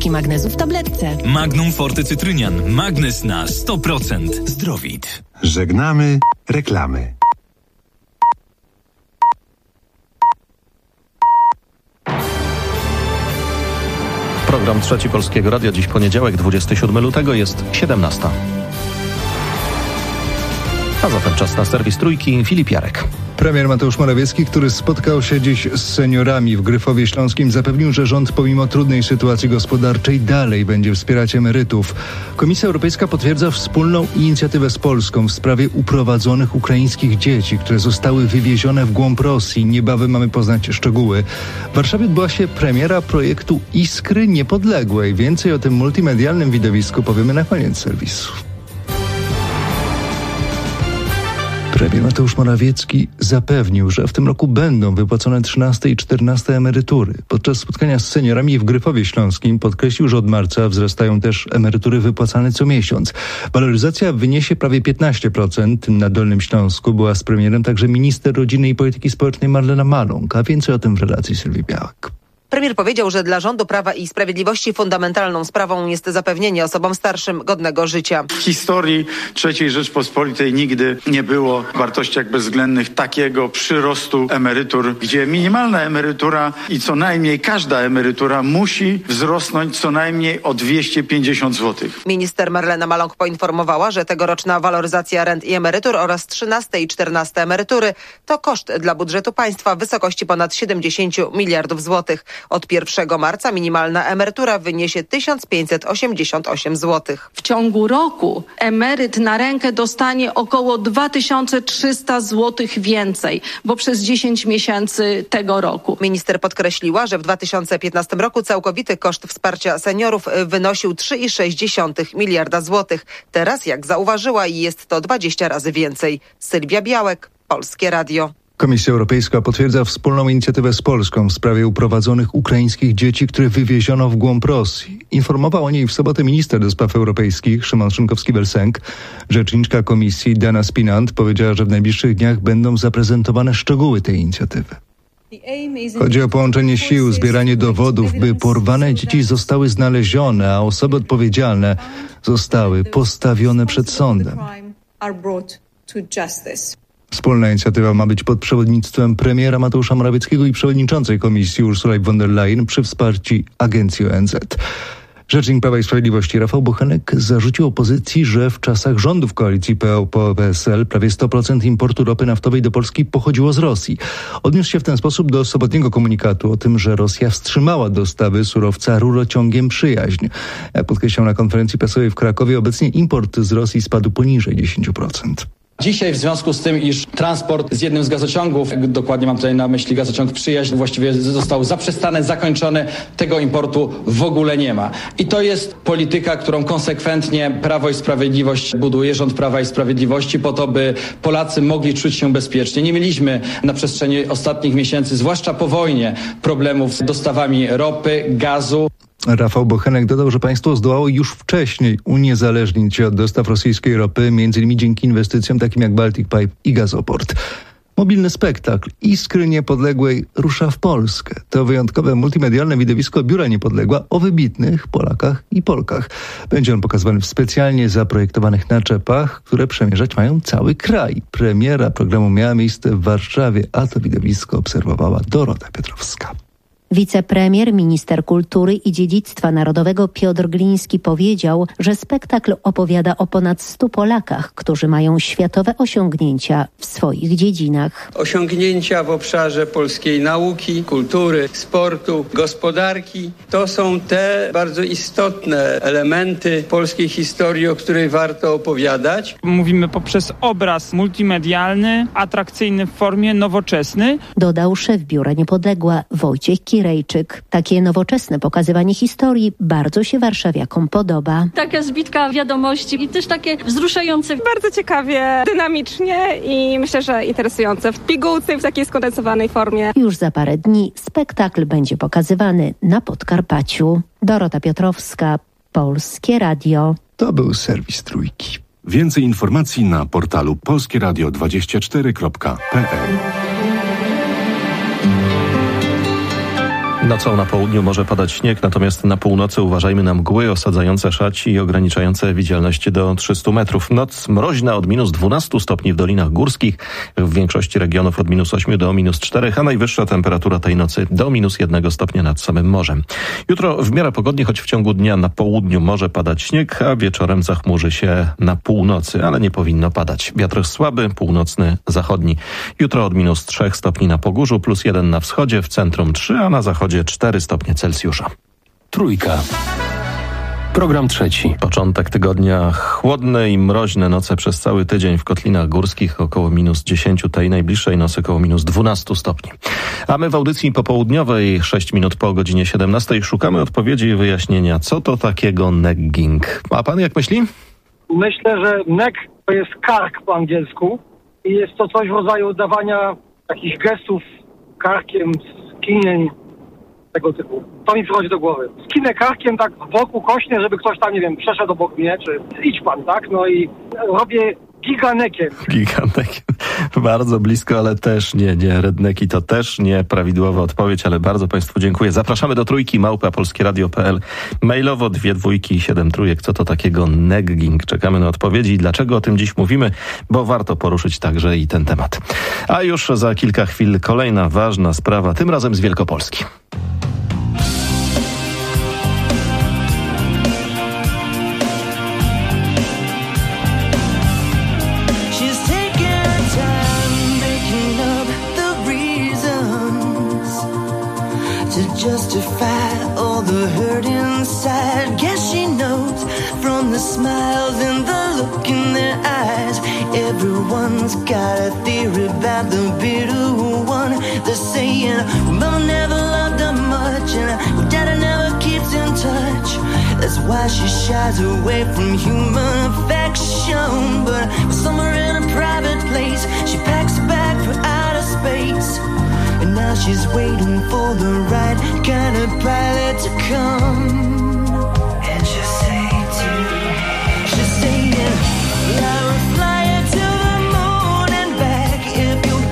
tabletki magnezu w tabletce. Magnum Forte Cytrynian. Magnez na 100%. Zdrowit. Żegnamy reklamy. Program Trzeci Polskiego Radia. Dziś poniedziałek, 27 lutego, jest 17. A zatem czas na serwis Trójki. Filip Jarek. Premier Mateusz Morawiecki, który spotkał się dziś z seniorami w Gryfowie Śląskim, zapewnił, że rząd pomimo trudnej sytuacji gospodarczej dalej będzie wspierać emerytów. Komisja Europejska potwierdza wspólną inicjatywę z Polską w sprawie uprowadzonych ukraińskich dzieci, które zostały wywiezione w głąb Rosji. Niebawem mamy poznać szczegóły. W Warszawie odbyła się premiera projektu Iskry Niepodległej. Więcej o tym multimedialnym widowisku powiemy na koniec serwisu. Premier Mateusz Morawiecki zapewnił, że w tym roku będą wypłacone 13 i 14 emerytury. Podczas spotkania z seniorami w Gryfowie Śląskim podkreślił, że od marca wzrastają też emerytury wypłacane co miesiąc. Waloryzacja wyniesie prawie 15%. Na Dolnym Śląsku była z premierem także minister rodziny i polityki społecznej Marlena Maląg. A więcej o tym w relacji Sylwii Białek. Premier powiedział, że dla rządu Prawa i Sprawiedliwości fundamentalną sprawą jest zapewnienie osobom starszym godnego życia. W historii III Rzeczpospolitej nigdy nie było w wartościach bezwzględnych takiego przyrostu emerytur, gdzie minimalna emerytura i co najmniej każda emerytura musi wzrosnąć co najmniej o 250 zł. Minister Marlena Maląg poinformowała, że tegoroczna waloryzacja rent i emerytur oraz 13 i 14 emerytury to koszt dla budżetu państwa w wysokości ponad 70 miliardów złotych. Od 1 marca minimalna emerytura wyniesie 1588 zł. W ciągu roku emeryt na rękę dostanie około 2300 zł więcej, bo przez 10 miesięcy tego roku. Minister podkreśliła, że w 2015 roku całkowity koszt wsparcia seniorów wynosił 3,6 miliarda złotych. Teraz, jak zauważyła, jest to 20 razy więcej. Sylwia Białek, Polskie Radio. Komisja Europejska potwierdza wspólną inicjatywę z Polską w sprawie uprowadzonych ukraińskich dzieci, które wywieziono w głąb Rosji. Informował o niej w sobotę minister do spraw europejskich Szymon Szynkowski-Welsenk. Rzeczniczka komisji Dana Spinant powiedziała, że w najbliższych dniach będą zaprezentowane szczegóły tej inicjatywy. Chodzi o połączenie sił, zbieranie dowodów, by porwane dzieci zostały znalezione, a osoby odpowiedzialne zostały postawione przed sądem. Wspólna inicjatywa ma być pod przewodnictwem premiera Mateusza Morawieckiego i przewodniczącej komisji Ursuli von der Leyen przy wsparciu agencji ONZ. Rzecznik Prawa i Sprawiedliwości Rafał Bochenek zarzucił opozycji, że w czasach rządów koalicji PO-PSL prawie 100% importu ropy naftowej do Polski pochodziło z Rosji. Odniósł się w ten sposób do sobotniego komunikatu o tym, że Rosja wstrzymała dostawy surowca rurociągiem Przyjaźń. Jak podkreślał na konferencji prasowej w Krakowie, obecnie import z Rosji spadł poniżej 10%. Dzisiaj w związku z tym, iż transport z jednym z gazociągów, dokładnie mam tutaj na myśli gazociąg Przyjaźń, właściwie został zaprzestany, zakończony, tego importu w ogóle nie ma. I to jest polityka, którą konsekwentnie Prawo i Sprawiedliwość buduje, rząd Prawa i Sprawiedliwości, po to, by Polacy mogli czuć się bezpiecznie. Nie mieliśmy na przestrzeni ostatnich miesięcy, zwłaszcza po wojnie, problemów z dostawami ropy, gazu. Rafał Bochenek dodał, że państwo zdołało już wcześniej uniezależnić się od dostaw rosyjskiej ropy, m.in. dzięki inwestycjom takim jak Baltic Pipe i Gazoport. Mobilny spektakl Iskry Niepodległej rusza w Polskę. To wyjątkowe multimedialne widowisko Biura Niepodległa o wybitnych Polakach i Polkach. Będzie on pokazywany w specjalnie zaprojektowanych naczepach, które przemierzać mają cały kraj. Premiera programu miała miejsce w Warszawie, a to widowisko obserwowała Dorota Piotrowska. Wicepremier, minister kultury i dziedzictwa narodowego Piotr Gliński powiedział, że spektakl opowiada o ponad 100 Polakach, którzy mają światowe osiągnięcia w swoich dziedzinach. Osiągnięcia w obszarze polskiej nauki, kultury, sportu, gospodarki to są te bardzo istotne elementy polskiej historii, o której warto opowiadać. Mówimy poprzez obraz multimedialny, atrakcyjny w formie, nowoczesny. Dodał szef Biura Niepodległa Wojciech Kirejczyk. Takie nowoczesne pokazywanie historii bardzo się warszawiakom podoba. Taka zbitka wiadomości i też takie wzruszające. Bardzo ciekawie, dynamicznie i myślę, że interesujące. W pigułce, w takiej skondensowanej formie. Już za parę dni spektakl będzie pokazywany na Podkarpaciu. Dorota Piotrowska, Polskie Radio. To był serwis Trójki. Więcej informacji na portalu polskieradio24.pl. Nocą na południu może padać śnieg, natomiast na północy uważajmy na mgły osadzające szaci i ograniczające widzialność do 300 metrów. Noc mroźna od minus 12 stopni w dolinach górskich, w większości regionów od minus 8 do minus 4, a najwyższa temperatura tej nocy do minus 1 stopnia nad samym morzem. Jutro w miarę pogodnie, choć w ciągu dnia na południu może padać śnieg, a wieczorem zachmurzy się na północy, ale nie powinno padać. Wiatr słaby, północny, zachodni. Jutro od minus 3 stopni na Pogórzu, plus 1 na wschodzie, w centrum 3, a na zachodzie 4 stopnie Celsjusza. Trójka. Program trzeci. Początek tygodnia. Chłodne i mroźne noce przez cały tydzień w kotlinach górskich, około minus 10, tej najbliższej nocy około minus 12 stopni. A my w audycji popołudniowej, 6 minut po godzinie 17, szukamy odpowiedzi i wyjaśnienia, co to takiego negging. A pan jak myśli? Myślę, że neck to jest kark po angielsku i jest to coś w rodzaju udawania takich gestów karkiem, skinień, tego typu. To mi przychodzi do głowy. Skinę karkiem tak w boku kośnie, żeby ktoś tam, nie wiem, przeszedł obok mnie, czy idź pan, tak? No i robię giganekiem. Giganekiem. Bardzo blisko, ale też nie. Redneki to też nie prawidłowa odpowiedź, ale bardzo państwu dziękuję. Zapraszamy do trójki @polskieradio.pl. Mailowo 2 dwójki i 7 trójek. Co to takiego negging? Czekamy na odpowiedzi. Dlaczego o tym dziś mówimy? Bo warto poruszyć także i ten temat. A już za kilka chwil kolejna ważna sprawa, tym razem z Wielkopolski. Justify all the hurt inside. Guess she knows from the smiles and the look in their eyes. Everyone's got a theory about the bitter one. They're saying mama never loved her much and daddy never keeps in touch. That's why she shies away from human affection. But somewhere in a private place, she packs a bag for outer space. And now she's waiting for the right kind of pilot to come. And she'll say she's saying, I will fly you to the moon and back if you'll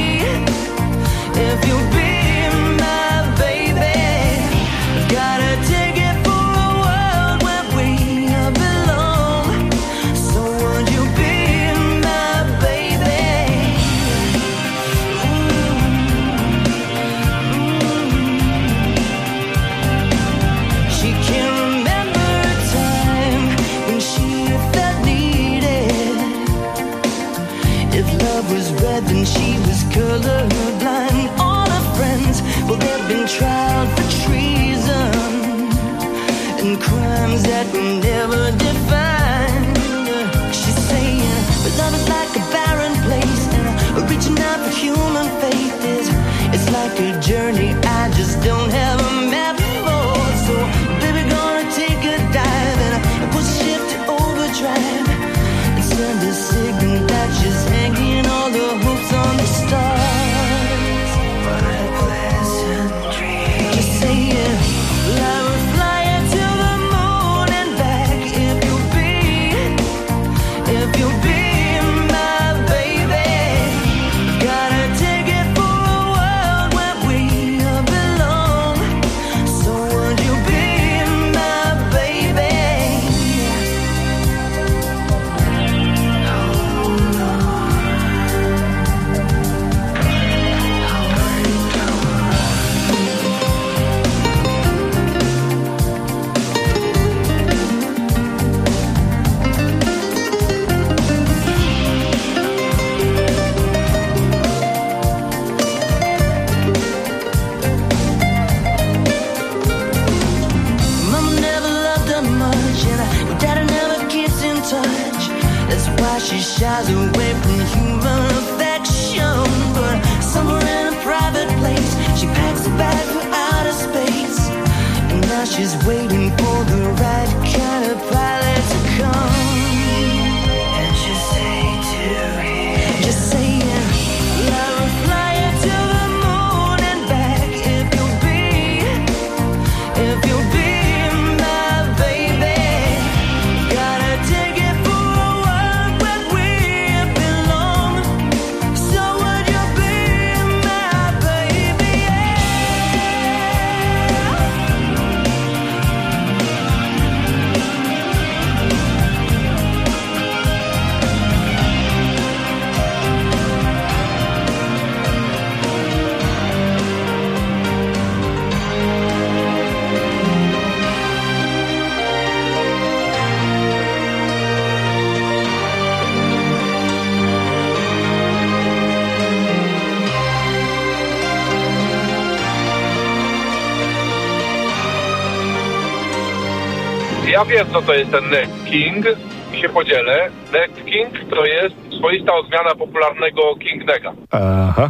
be my baby. Got a ticket for a world where we belong. So would you be my baby? She can't remember a time when she felt needed. If love was red, then she was colorblind. All her friends, well, they've been tried for treason and crimes that were never defined. She's saying, but love is like a barren place, and reaching out for human faith it's like a journey I just don't have a map for. So, baby, gonna take a dive and push the ship to overdrive and send a signal that she's hanging all the hopes on the stars. What a pleasant dream. Just saying, I will fly you to the moon and back if you'll be my baby. Got a ticket for a world where we belong. So would you be my baby? Mama never loved her much, and daddy never keeps in touch. That's why she shies away from human affection. But somewhere in a private place, she packs a bag for outer space. And now she's waiting for the right kind of pilot to come. And she'll say to him, just saying, I will fly you to the moon and back if you'll be my baby. Got a ticket for a world where we belong. So would you be my baby? Yeah. Ja wiem, co to jest ten necking i się podzielę. Necking to jest swoista odmiana popularnego King Nega. Aha,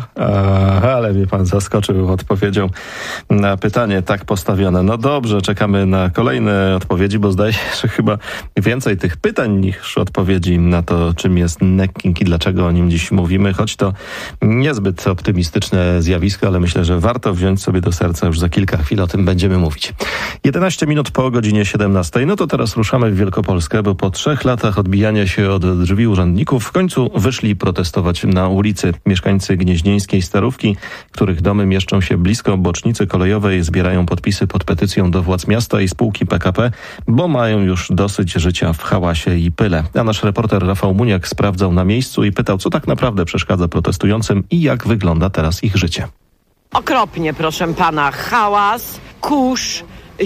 ale mnie pan zaskoczył odpowiedzią na pytanie tak postawione. No dobrze, czekamy na kolejne odpowiedzi, bo zdaje się, że chyba więcej tych pytań niż odpowiedzi na to, czym jest necking i dlaczego o nim dziś mówimy, choć to niezbyt optymistyczne zjawisko, ale myślę, że warto wziąć sobie do serca, już za kilka chwil o tym będziemy mówić. 11 minut po godzinie 17. No to teraz ruszamy w Wielkopolskę, bo po 3 latach odbijania się od drzwi urzędników w końcu wyszli protestować na ulicy. Mieszkańcy gnieźnieńskiej Starówki, których domy mieszczą się blisko bocznicy kolejowej, zbierają podpisy pod petycją do władz miasta i spółki PKP, bo mają już dosyć życia w hałasie i pyle. A nasz reporter Rafał Muniak sprawdzał na miejscu i pytał, co tak naprawdę przeszkadza protestującym i jak wygląda teraz ich życie. Okropnie, proszę pana. Hałas, kurz,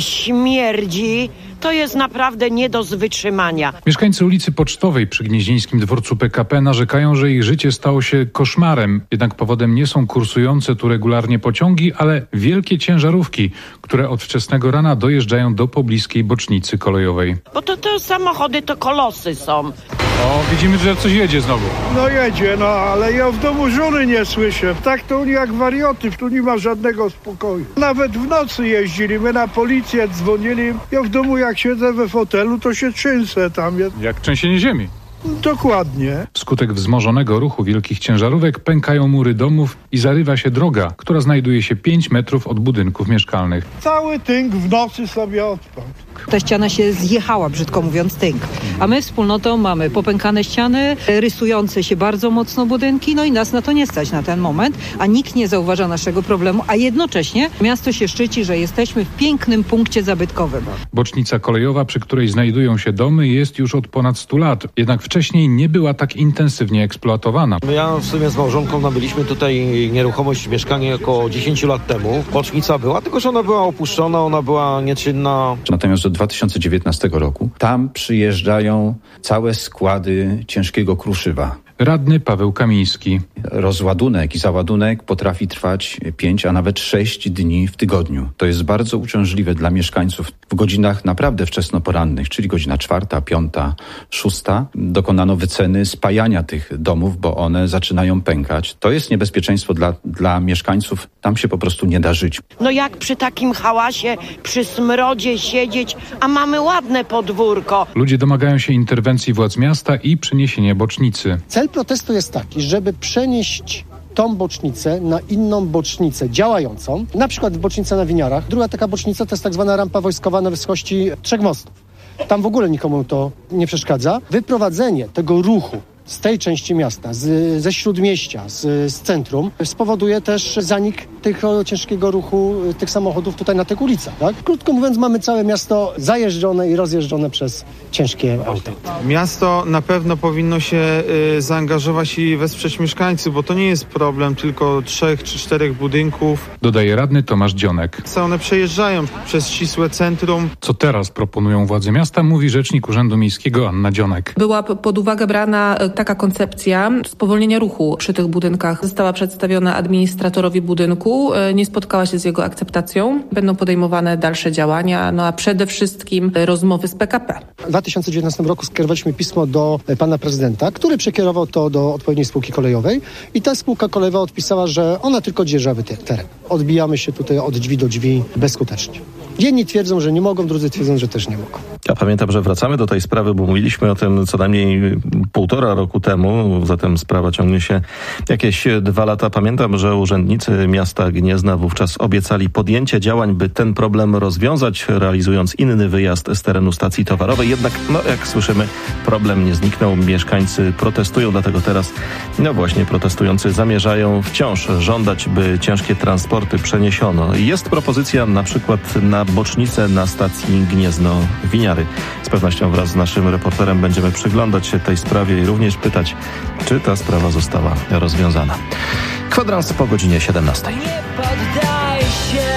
śmierdzi. To jest naprawdę nie do wytrzymania. Mieszkańcy ulicy Pocztowej przy gnieźnieńskim dworcu PKP narzekają, że ich życie stało się koszmarem. Jednak powodem nie są kursujące tu regularnie pociągi, ale wielkie ciężarówki, które od wczesnego rana dojeżdżają do pobliskiej bocznicy kolejowej. Bo te samochody to kolosy są. O, widzimy, że coś jedzie znowu. No jedzie, ale ja w domu żony nie słyszę. Tak to oni jak warioty, tu nie ma żadnego spokoju. Nawet w nocy jeździli, my na policję dzwonili. Ja w domu jak siedzę we fotelu, to się trzęsę tam. Jak trzęsienie ziemi. Dokładnie. Wskutek wzmożonego ruchu wielkich ciężarówek pękają mury domów i zarywa się droga, która znajduje się 5 metrów od budynków mieszkalnych. Cały tynk w nocy sobie odpadł. Ta ściana się zjechała, brzydko mówiąc, tynk. A my wspólnotą mamy popękane ściany, rysujące się bardzo mocno budynki, no i nas na to nie stać na ten moment, a nikt nie zauważa naszego problemu, a jednocześnie miasto się szczyci, że jesteśmy w pięknym punkcie zabytkowym. Bocznica kolejowa, przy której znajdują się domy, jest już od ponad 100 lat, jednak wcześniej nie była tak intensywnie eksploatowana. Ja w sumie z małżonką nabyliśmy tutaj nieruchomość, mieszkanie około 10 lat temu. Bocznica była, tylko że ona była opuszczona, ona była nieczynna. Natomiast od 2019 roku tam przyjeżdżają całe składy ciężkiego kruszywa. Radny Paweł Kamiński. Rozładunek i załadunek potrafi trwać 5, a nawet 6 dni w tygodniu. To jest bardzo uciążliwe dla mieszkańców. W godzinach naprawdę wczesnoporannych, czyli godzina 4, 5, 6, dokonano wyceny spajania tych domów, bo one zaczynają pękać. To jest niebezpieczeństwo dla mieszkańców. Tam się po prostu nie da żyć. No jak przy takim hałasie, przy smrodzie siedzieć, a mamy ładne podwórko. Ludzie domagają się interwencji władz miasta i przeniesienia bocznicy. Cel protestu jest taki, żeby przenieść tą bocznicę na inną bocznicę działającą, na przykład w bocznicę na Winiarach. Druga taka bocznica to jest tak zwana rampa wojskowa na wysokości 3 mostów. Tam w ogóle nikomu to nie przeszkadza. Wyprowadzenie tego ruchu z tej części miasta, ze śródmieścia, z centrum, spowoduje też zanik tego ciężkiego ruchu, tych samochodów tutaj na tych ulicach. Tak? Krótko mówiąc, mamy całe miasto zajeżdżone i rozjeżdżone przez ciężkie auta. Miasto na pewno powinno się zaangażować i wesprzeć mieszkańców, bo to nie jest problem tylko 3 czy 4 budynków. Dodaje radny Tomasz Dzionek. One przejeżdżają przez ścisłe centrum. Co teraz proponują władze miasta, mówi rzecznik Urzędu Miejskiego Anna Dzionek. Była pod uwagę brana taka koncepcja spowolnienia ruchu przy tych budynkach. Została przedstawiona administratorowi budynku, nie spotkała się z jego akceptacją. Będą podejmowane dalsze działania, a przede wszystkim rozmowy z PKP. W 2019 roku skierowaliśmy pismo do pana prezydenta, który przekierował to do odpowiedniej spółki kolejowej i ta spółka kolejowa odpisała, że ona tylko dzierżawi teren. Odbijamy się tutaj od drzwi do drzwi bezskutecznie. Jedni twierdzą, że nie mogą, drudzy twierdzą, że też nie mogą. Ja pamiętam, że wracamy do tej sprawy, bo mówiliśmy o tym co najmniej 1,5 roku temu, zatem sprawa ciągnie się jakieś 2 lata. Pamiętam, że urzędnicy miasta Gniezna wówczas obiecali podjęcie działań, by ten problem rozwiązać, realizując inny wyjazd z terenu stacji towarowej. Jednak, jak słyszymy, problem nie zniknął. Mieszkańcy protestują, dlatego teraz, właśnie protestujący zamierzają wciąż żądać, by ciężkie transporty przeniesiono. Jest propozycja na przykład na bocznicę na stacji Gniezno-Winiary. Z pewnością wraz z naszym reporterem będziemy przyglądać się tej sprawie i również pytać, czy ta sprawa została rozwiązana. Kwadrans po godzinie 17. Nie poddaj się.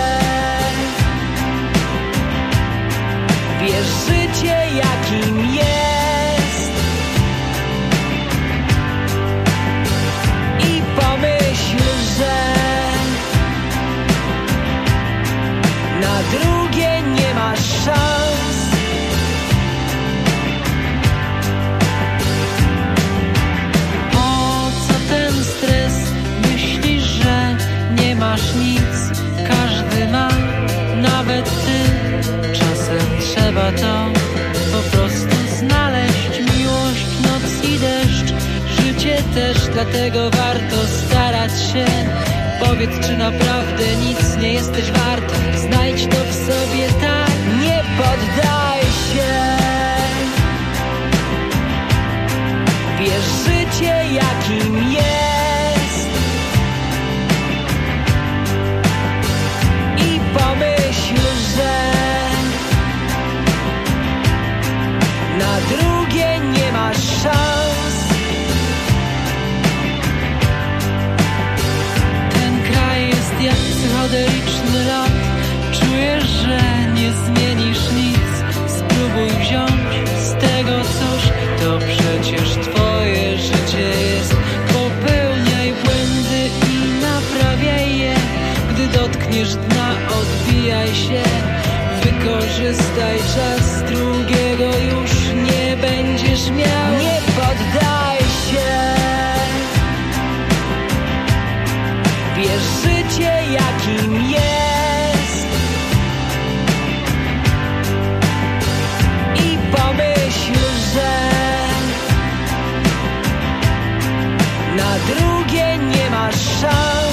Bierz życie jakim jest i pomyśl, że na drugie nie masz szans. trzeba to po prostu znaleźć. Miłość, noc i deszcz, życie też, dlatego warto starać się. Powiedz, czy naprawdę nic nie jesteś warta. Znajdź to w sobie, tak, nie poddaj się. Bierz życie, jakim jest, i pomyśl, że na drugie nie masz szans. Ten kraj jest jak psychodeliczny lot. Czujesz, że nie zmienisz nic. Spróbuj wziąć z tego coś, to przecież twoje życie jest. Popełniaj błędy i naprawiaj je. Gdy dotkniesz dna, odbijaj się. Wykorzystaj czas, drugiego już nie będziesz miał. Nie poddaj się. Bierz życie, jakim jest, i pomyśl, że na drugie nie masz szans.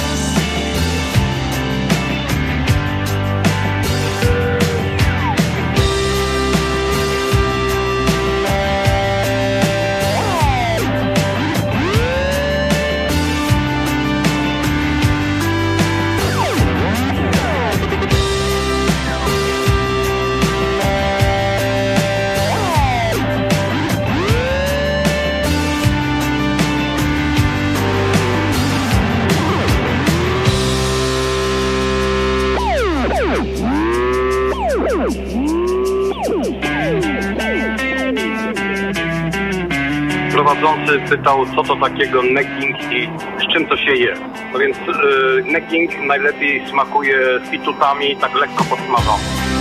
Prowadzący pytał, co to takiego necking i z czym to się je. No więc necking najlepiej smakuje z pitutami, tak lekko podsmażony.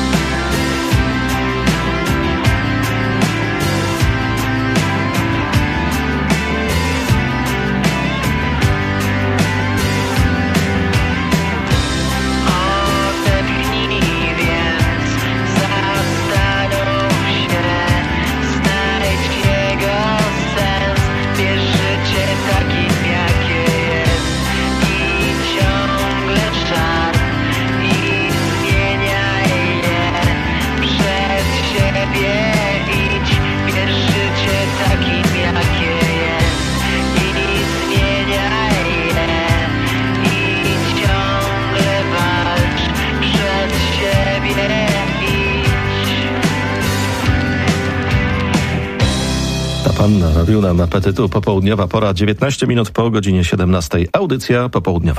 Pan narobił nam apetytu. Popołudniowa pora, 19 minut po godzinie 17. Audycja popołudniowa.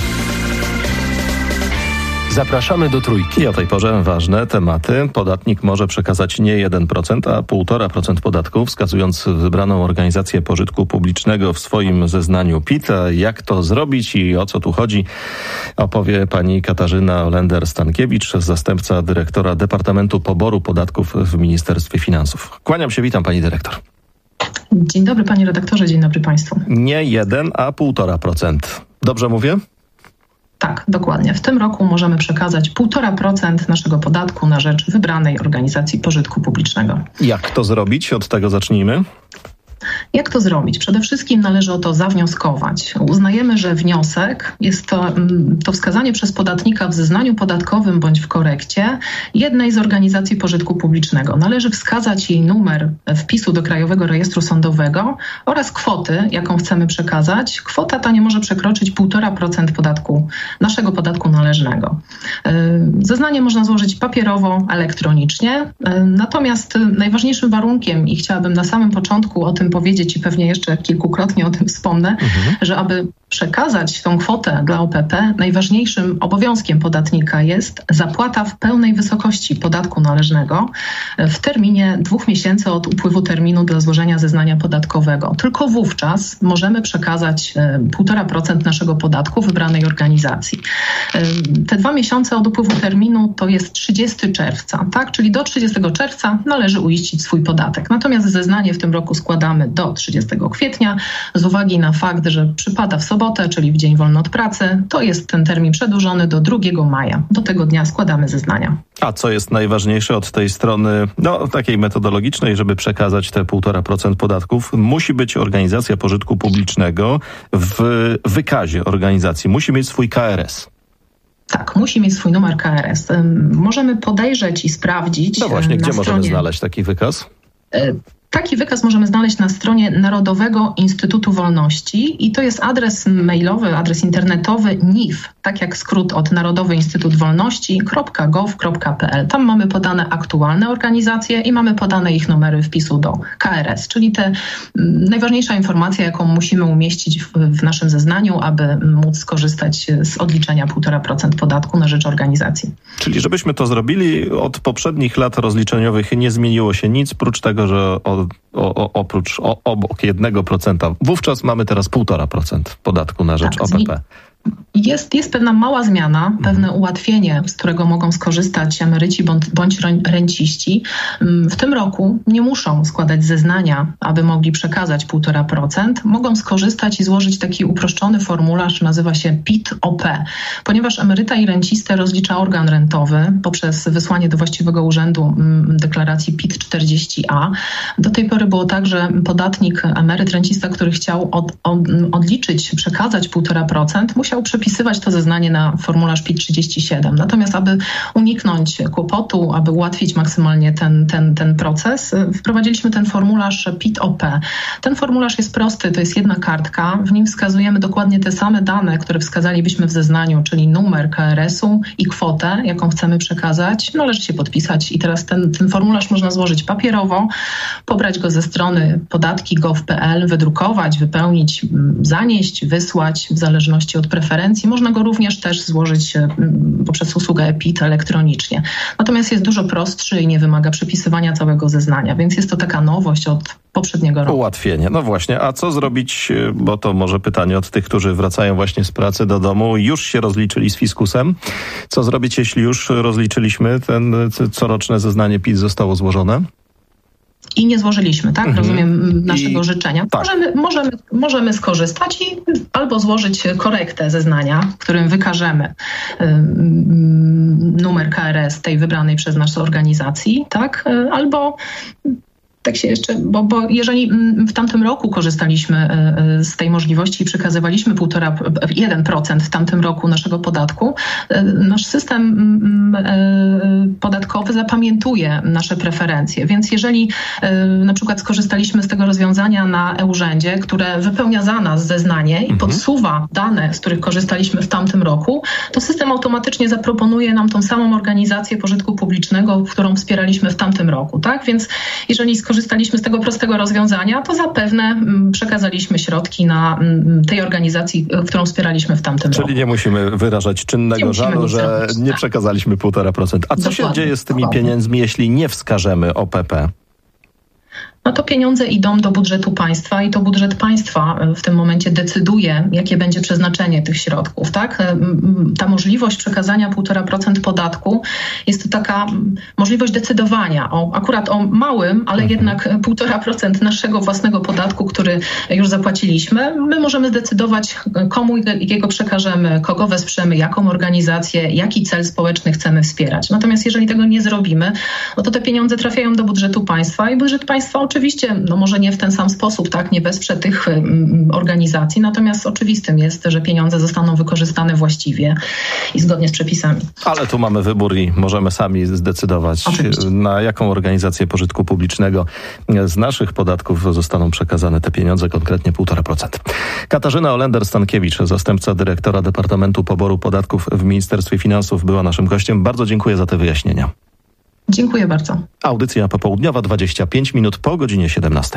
Zapraszamy do Trójki. I o tej porze ważne tematy. Podatnik może przekazać nie 1%, a 1,5% podatku, wskazując wybraną organizację pożytku publicznego w swoim zeznaniu PIT. A jak to zrobić i o co tu chodzi, opowie pani Katarzyna Olender-Stankiewicz, zastępca dyrektora Departamentu Poboru Podatków w Ministerstwie Finansów. Kłaniam się, witam pani dyrektor. Dzień dobry panie redaktorze, dzień dobry państwu. Nie 1, a 1,5%. Dobrze mówię? Tak, dokładnie. W tym roku możemy przekazać 1,5% naszego podatku na rzecz wybranej organizacji pożytku publicznego. Jak to zrobić? Od tego zacznijmy. Jak to zrobić? Przede wszystkim należy o to zawnioskować. Uznajemy, że wniosek jest to wskazanie przez podatnika w zeznaniu podatkowym bądź w korekcie jednej z organizacji pożytku publicznego. Należy wskazać jej numer wpisu do Krajowego Rejestru Sądowego oraz kwoty, jaką chcemy przekazać. Kwota ta nie może przekroczyć 1,5% naszego podatku należnego. Zeznanie można złożyć papierowo, elektronicznie. Natomiast najważniejszym warunkiem, i chciałabym na samym początku o tym powiedzieć i pewnie jeszcze kilkukrotnie o tym wspomnę, że aby przekazać tą kwotę dla OPP, najważniejszym obowiązkiem podatnika jest zapłata w pełnej wysokości podatku należnego w terminie 2 miesięcy od upływu terminu dla złożenia zeznania podatkowego. Tylko wówczas możemy przekazać 1,5% naszego podatku wybranej organizacji. Te 2 miesiące od upływu terminu to jest 30 czerwca, tak? Czyli do 30 czerwca należy uiścić swój podatek. Natomiast zeznanie w tym roku składamy do 30 kwietnia z uwagi na fakt, że przypada w sobotę sobotę, czyli w dzień wolny od pracy, to jest ten termin przedłużony do 2 maja. Do tego dnia składamy zeznania. A co jest najważniejsze od tej strony, takiej metodologicznej, żeby przekazać te 1,5% podatków, musi być organizacja pożytku publicznego w wykazie organizacji. Musi mieć swój KRS. Tak, musi mieć swój numer KRS. Możemy podejrzeć i sprawdzić. No właśnie, gdzie możemy znaleźć taki wykaz? Taki wykaz możemy znaleźć na stronie Narodowego Instytutu Wolności i to jest adres mailowy, adres internetowy NIW, tak jak skrót od Narodowy Instytut Wolności.gov.pl. Tam mamy podane aktualne organizacje i mamy podane ich numery wpisu do KRS, czyli najważniejsza informacja, jaką musimy umieścić w naszym zeznaniu, aby móc skorzystać z odliczenia 1,5% podatku na rzecz organizacji. Czyli żebyśmy to zrobili, od poprzednich lat rozliczeniowych nie zmieniło się nic, prócz tego, że obok 1%. Wówczas mamy teraz 1,5% podatku na rzecz OPP. Jest pewna mała zmiana, pewne ułatwienie, z którego mogą skorzystać emeryci bądź renciści. W tym roku nie muszą składać zeznania, aby mogli przekazać 1,5%. Mogą skorzystać i złożyć taki uproszczony formularz, nazywa się PIT-OP. Ponieważ emeryta i rencistę rozlicza organ rentowy poprzez wysłanie do właściwego urzędu deklaracji PIT-40A. Do tej pory było tak, że podatnik, emeryt, rencista, który chciał odliczyć, przekazać 1,5%, musiał przepisywać to zeznanie na formularz PIT-37. Natomiast aby uniknąć kłopotu, aby ułatwić maksymalnie ten proces, wprowadziliśmy ten formularz PIT-OP. Ten formularz jest prosty, to jest jedna kartka. W nim wskazujemy dokładnie te same dane, które wskazalibyśmy w zeznaniu, czyli numer KRS-u i kwotę, jaką chcemy przekazać. Należy się podpisać i teraz ten formularz można złożyć papierowo, pobrać go ze strony podatki.gov.pl, wydrukować, wypełnić, zanieść, wysłać w zależności od preferencji. Można go również też złożyć poprzez usługę e-PIT elektronicznie. Natomiast jest dużo prostszy i nie wymaga przepisywania całego zeznania, więc jest to taka nowość od poprzedniego roku. Ułatwienie. No właśnie, a co zrobić, bo to może pytanie od tych, którzy wracają właśnie z pracy do domu, już się rozliczyli z fiskusem. Co zrobić, jeśli już rozliczyliśmy, coroczne zeznanie PIT zostało złożone? I nie złożyliśmy, tak? Rozumiem naszego życzenia. Tak. Możemy skorzystać i albo złożyć korektę zeznania, w którym wykażemy numer KRS tej wybranej przez nas organizacji, tak? Albo tak się jeszcze, bo jeżeli w tamtym roku korzystaliśmy z tej możliwości i przekazywaliśmy 1% w tamtym roku naszego podatku, nasz system podatkowy zapamiętuje nasze preferencje. Więc jeżeli na przykład skorzystaliśmy z tego rozwiązania na e-urzędzie, które wypełnia za nas zeznanie i podsuwa dane, z których korzystaliśmy w tamtym roku, to system automatycznie zaproponuje nam tą samą organizację pożytku publicznego, którą wspieraliśmy w tamtym roku, tak? Więc jeżeli skorzystaliśmy z tego prostego rozwiązania, to zapewne przekazaliśmy środki na tej organizacji, którą wspieraliśmy w tamtym roku. Czyli nie musimy wyrażać czynnego żalu, że nie przekazaliśmy 1,5%. A co się dzieje z tymi pieniędzmi, jeśli nie wskażemy OPP? No to pieniądze idą do budżetu państwa i to budżet państwa w tym momencie decyduje, jakie będzie przeznaczenie tych środków, tak? Ta możliwość przekazania 1,5% podatku jest to taka możliwość decydowania akurat o małym, ale jednak 1,5% naszego własnego podatku, który już zapłaciliśmy. My możemy zdecydować, komu jakiego przekażemy, kogo wesprzemy, jaką organizację, jaki cel społeczny chcemy wspierać. Natomiast jeżeli tego nie zrobimy, no to te pieniądze trafiają do budżetu państwa i budżet państwa oczywiście, no może nie w ten sam sposób, tak, nie wesprze tych organizacji, natomiast oczywistym jest, że pieniądze zostaną wykorzystane właściwie i zgodnie z przepisami. Ale tu mamy wybór i możemy sami zdecydować, na jaką organizację pożytku publicznego z naszych podatków zostaną przekazane te pieniądze, konkretnie 1,5%. Katarzyna Olender-Stankiewicz, zastępca dyrektora Departamentu Poboru Podatków w Ministerstwie Finansów, była naszym gościem. Bardzo dziękuję za te wyjaśnienia. Dziękuję bardzo. Audycja popołudniowa, 25 minut po godzinie 17.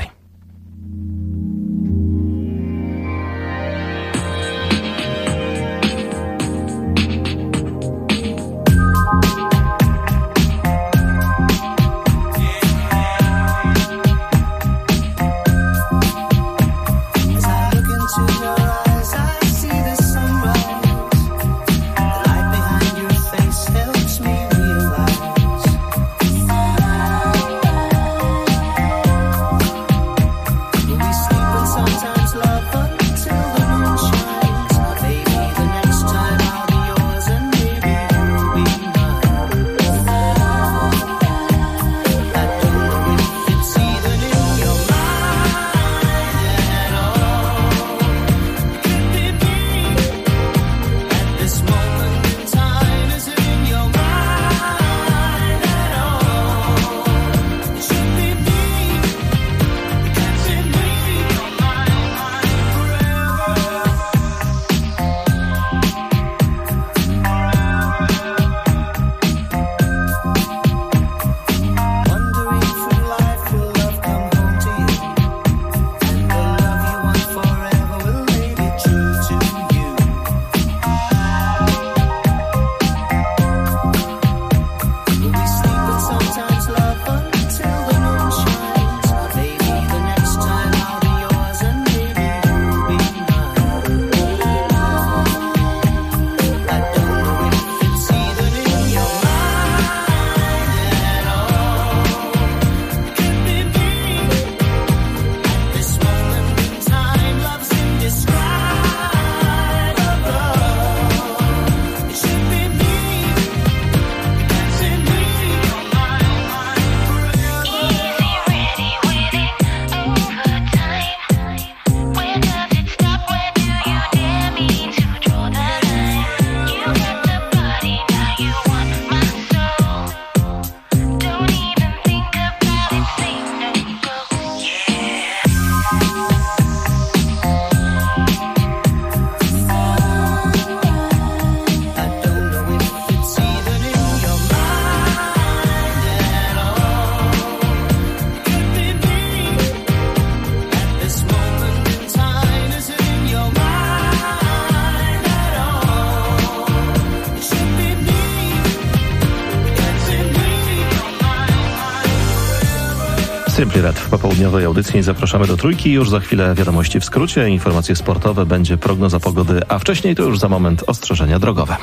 Simply Red w popołudniowej audycji. Zapraszamy do Trójki. Już za chwilę wiadomości w skrócie, informacje sportowe, będzie prognoza pogody, a wcześniej to już za moment ostrzeżenia drogowe.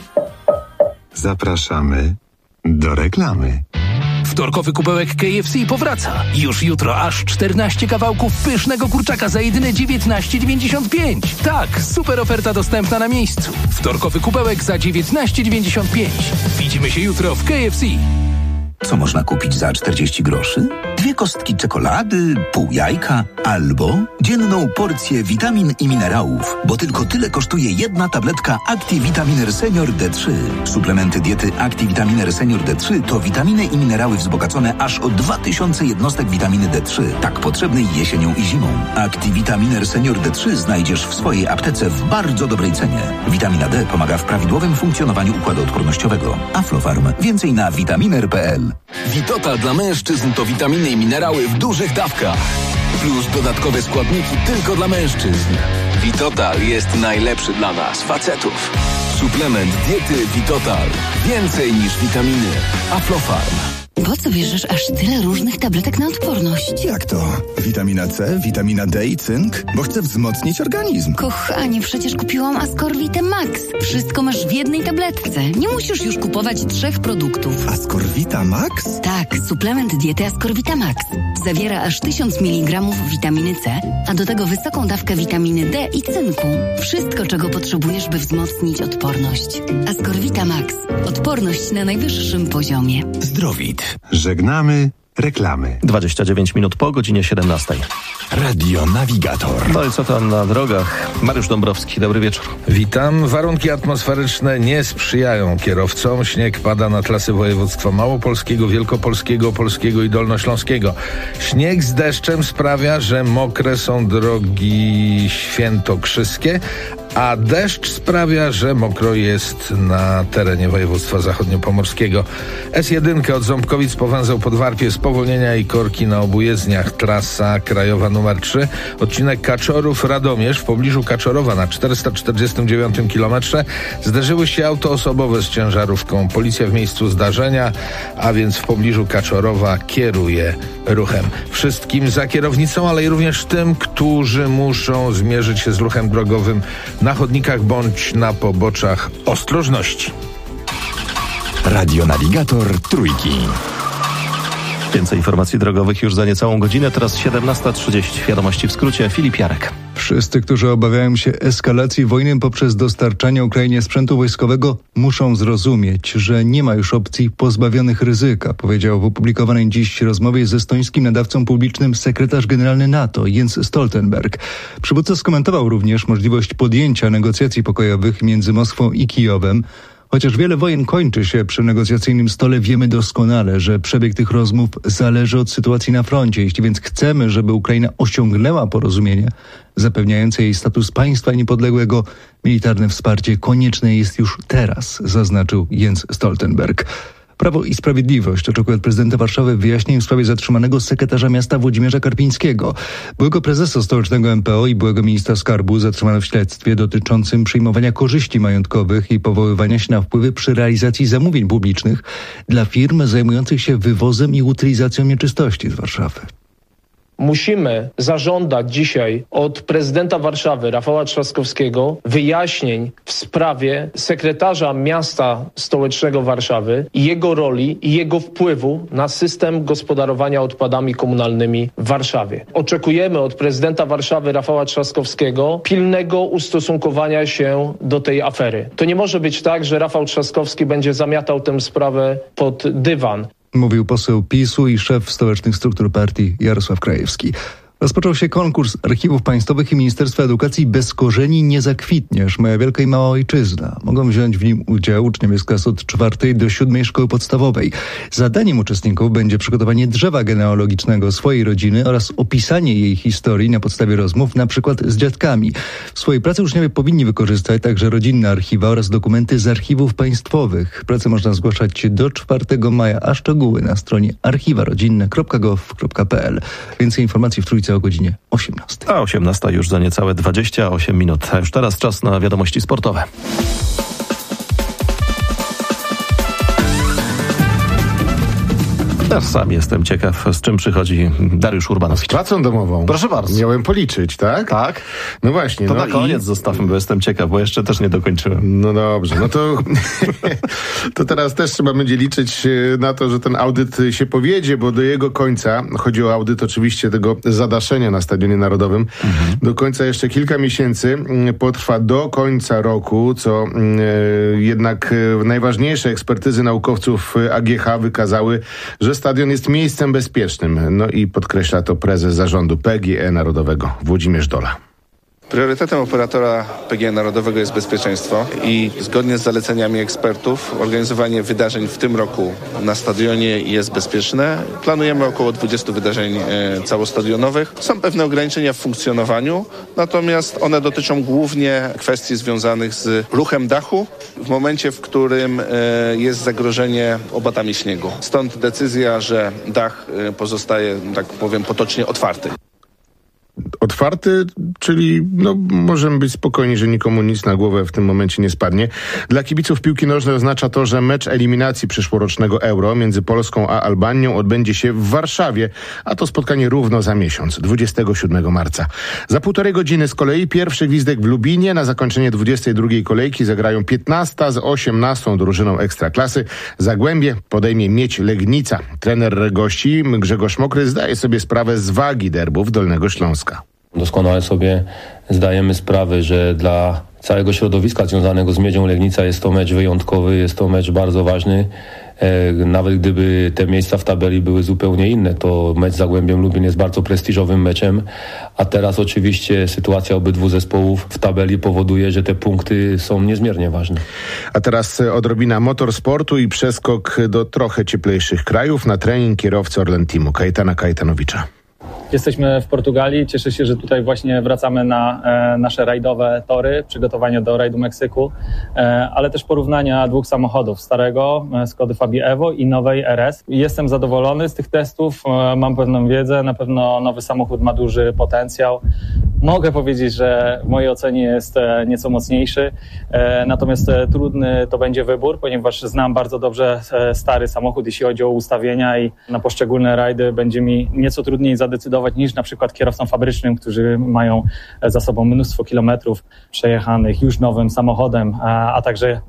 Zapraszamy do reklamy. Wtorkowy kubełek KFC powraca. Już jutro aż 14 kawałków pysznego kurczaka za jedyne 19,95. Tak, super oferta dostępna na miejscu. Wtorkowy kubełek za 19,95. Widzimy się jutro w KFC. Co można kupić za 40 groszy? 2 kostki czekolady, pół jajka albo dzienną porcję witamin i minerałów, bo tylko tyle kosztuje jedna tabletka ActiVitaminer Senior D3. Suplementy diety ActiVitaminer Senior D3 to witaminy i minerały wzbogacone aż o 2000 jednostek witaminy D3, tak potrzebnej jesienią i zimą. ActiVitaminer Senior D3 znajdziesz w swojej aptece w bardzo dobrej cenie. Witamina D pomaga w prawidłowym funkcjonowaniu układu odpornościowego. Aflofarm. Więcej na vitaminer.pl. Vitotal dla mężczyzn to witaminy i minerały w dużych dawkach. Plus dodatkowe składniki tylko dla mężczyzn. Vitotal jest najlepszy dla nas, facetów. Suplement diety Vitotal. Więcej niż witaminy. Aflofarm. Po co bierzesz aż tyle różnych tabletek na odporność? Jak to? Witamina C, witamina D i cynk? Bo chcę wzmocnić organizm. Kochanie, przecież kupiłam Ascorvite Max. Wszystko masz w jednej tabletce. Nie musisz już kupować 3 produktów. Ascorvita Max? Tak, suplement diety Ascorvita Max. Zawiera aż 1000 mg witaminy C, a do tego wysoką dawkę witaminy D i cynku. Wszystko, czego potrzebujesz, by wzmocnić odporność. Ascorvita Max. Odporność na najwyższym poziomie. Zdrowit. Żegnamy reklamy. 29 minut po godzinie 17. Radio Navigator. No i co tam na drogach? Mariusz Dąbrowski, dobry wieczór. Witam. Warunki atmosferyczne nie sprzyjają kierowcom. Śnieg pada na trasy województwa małopolskiego, wielkopolskiego, opolskiego i dolnośląskiego. Śnieg z deszczem sprawia, że mokre są drogi świętokrzyskie, a deszcz sprawia, że mokro jest na terenie województwa zachodniopomorskiego. S1 od Ząbkowic po węzeł Podwarpie, spowolnienia i korki na obu jezdniach. Trasa krajowa numer 3, odcinek Kaczorów-Radomierz. W pobliżu Kaczorowa na 449 km zderzyły się auto osobowe z ciężarówką. Policja w miejscu zdarzenia, a więc w pobliżu Kaczorowa, kieruje ruchem. Wszystkim za kierownicą, ale i również tym, którzy muszą zmierzyć się z ruchem drogowym na chodnikach bądź na poboczach, ostrożności. Radio Navigator Trójki. Więcej informacji drogowych już za niecałą godzinę. Teraz 17:30. Wiadomości w skrócie. Filip Jarek. Wszyscy, którzy obawiają się eskalacji wojny poprzez dostarczanie Ukrainie sprzętu wojskowego, muszą zrozumieć, że nie ma już opcji pozbawionych ryzyka, powiedział w opublikowanej dziś rozmowie z estońskim nadawcą publicznym sekretarz generalny NATO Jens Stoltenberg. Przywódca skomentował również możliwość podjęcia negocjacji pokojowych między Moskwą i Kijowem. Chociaż wiele wojen kończy się przy negocjacyjnym stole, wiemy doskonale, że przebieg tych rozmów zależy od sytuacji na froncie. Jeśli więc chcemy, żeby Ukraina osiągnęła porozumienie zapewniające jej status państwa niepodległego, militarne wsparcie konieczne jest już teraz, zaznaczył Jens Stoltenberg. Prawo i Sprawiedliwość oczekuje od prezydenta Warszawy wyjaśnień w sprawie zatrzymanego sekretarza miasta Włodzimierza Karpińskiego. Byłego prezesa stołecznego MPO i byłego ministra skarbu zatrzymano w śledztwie dotyczącym przyjmowania korzyści majątkowych i powoływania się na wpływy przy realizacji zamówień publicznych dla firm zajmujących się wywozem i utylizacją nieczystości z Warszawy. Musimy zażądać dzisiaj od prezydenta Warszawy, Rafała Trzaskowskiego, wyjaśnień w sprawie sekretarza miasta stołecznego Warszawy i jego roli i jego wpływu na system gospodarowania odpadami komunalnymi w Warszawie. Oczekujemy od prezydenta Warszawy, Rafała Trzaskowskiego, pilnego ustosunkowania się do tej afery. To nie może być tak, że Rafał Trzaskowski będzie zamiatał tę sprawę pod dywan. Mówił poseł PiS-u i szef stołecznych struktur partii Jarosław Krajewski. Rozpoczął się konkurs Archiwów Państwowych i Ministerstwa Edukacji Bez korzeni nie zakwitniesz. Moja wielka i mała ojczyzna. Mogą wziąć w nim udział uczniowie z klas od 4. do 7. szkoły podstawowej. Zadaniem uczestników będzie przygotowanie drzewa genealogicznego swojej rodziny oraz opisanie jej historii na podstawie rozmów, na przykład z dziadkami. W swojej pracy uczniowie powinni wykorzystać także rodzinne archiwa oraz dokumenty z archiwów państwowych. Pracę można zgłaszać do 4 maja, a szczegóły na stronie archiwarodzinne.gov.pl. Więcej informacji w Trójce o godzinie 18. A 18 już za niecałe 28 minut. A już teraz czas na wiadomości sportowe. Ja sam jestem ciekaw, z czym przychodzi Dariusz Urbanowicz. Z pracą domową. Proszę bardzo. Miałem policzyć, tak? Tak. No właśnie. To na koniec zostawmy, bo jestem ciekaw, bo jeszcze też nie dokończyłem. No dobrze, no to to teraz też trzeba będzie liczyć na to, że ten audyt się powiedzie, bo do jego końca, chodzi o audyt oczywiście tego zadaszenia na Stadionie Narodowym, do końca jeszcze kilka miesięcy, potrwa do końca roku, co jednak najważniejsze ekspertyzy naukowców AGH wykazały, że stadion jest miejscem bezpiecznym. No i podkreśla to prezes zarządu PGE Narodowego Włodzimierz Dola. Priorytetem operatora PGE Narodowego jest bezpieczeństwo i zgodnie z zaleceniami ekspertów organizowanie wydarzeń w tym roku na stadionie jest bezpieczne. Planujemy około 20 wydarzeń całostadionowych. Są pewne ograniczenia w funkcjonowaniu, natomiast one dotyczą głównie kwestii związanych z ruchem dachu w momencie, w którym jest zagrożenie opadami śniegu. Stąd decyzja, że dach pozostaje, tak powiem, potocznie otwarty. Otwarty, czyli możemy być spokojni, że nikomu nic na głowę w tym momencie nie spadnie. Dla kibiców piłki nożnej oznacza to, że mecz eliminacji przyszłorocznego Euro między Polską a Albanią odbędzie się w Warszawie, a to spotkanie równo za miesiąc, 27 marca. Za 1,5 godziny z kolei pierwszy gwizdek w Lubinie. Na zakończenie 22 kolejki zagrają 15 z 18 drużyną Ekstraklasy. Zagłębie podejmie Miedź Legnica. Trener gości Grzegorz Mokry zdaje sobie sprawę z wagi derbów Dolnego Śląska. Doskonale sobie zdajemy sprawę, że dla całego środowiska związanego z Miedzią Legnica jest to mecz wyjątkowy, jest to mecz bardzo ważny. Nawet gdyby te miejsca w tabeli były zupełnie inne, to mecz z Zagłębiem Lubin jest bardzo prestiżowym meczem, a teraz oczywiście sytuacja obydwu zespołów w tabeli powoduje, że te punkty są niezmiernie ważne. A teraz odrobina motorsportu i przeskok do trochę cieplejszych krajów na trening kierowcy Orlen Teamu Kajetana Kajetanowicza. Jesteśmy w Portugalii. Cieszę się, że tutaj właśnie wracamy na nasze rajdowe tory, przygotowania do rajdu Meksyku, ale też porównania dwóch samochodów, starego Skody Fabii Evo i nowej RS. Jestem zadowolony z tych testów, mam pewną wiedzę, na pewno nowy samochód ma duży potencjał. Mogę powiedzieć, że w mojej ocenie jest nieco mocniejszy, natomiast trudny to będzie wybór, ponieważ znam bardzo dobrze stary samochód, jeśli chodzi o ustawienia i na poszczególne rajdy będzie mi nieco trudniej zadecydować niż na przykład kierowcom fabrycznym, którzy mają za sobą mnóstwo kilometrów przejechanych już nowym samochodem, a także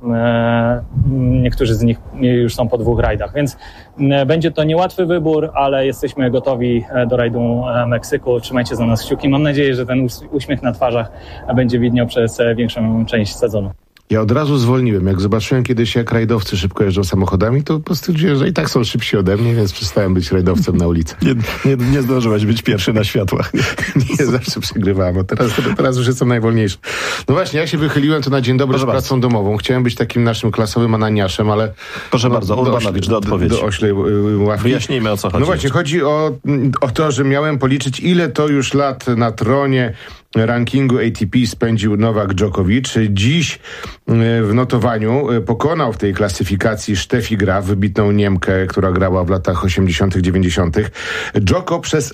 niektórzy z nich już są po 2 rajdach, więc będzie to niełatwy wybór, ale jesteśmy gotowi do rajdu Meksyku. Trzymajcie za nas kciuki. Mam nadzieję, że ten uśmiech na twarzach będzie widniał przez większą część sezonu. Ja od razu zwolniłem. Jak zobaczyłem kiedyś, jak rajdowcy szybko jeżdżą samochodami, to postanowiłem, że i tak są szybsi ode mnie, więc przestałem być rajdowcem na ulicy. Nie zdążyłeś być pierwszy na światłach. Nie, zawsze przegrywałem, a teraz już jestem najwolniejszy. No właśnie, ja się wychyliłem tu na dzień dobry z pracą domową. Chciałem być takim naszym klasowym Ananiaszem, ale... Proszę bardzo, Urbanowicz, do odpowiedzi. Do oślej ławki. Wyjaśnijmy, o co chodzi. No właśnie, chodzi o to, że miałem policzyć, ile to już lat na tronie rankingu ATP spędził Nowak Djokovic. Dziś w notowaniu pokonał w tej klasyfikacji Steffi Graf, wybitną Niemkę, która grała w latach 80., 90. Djoko przez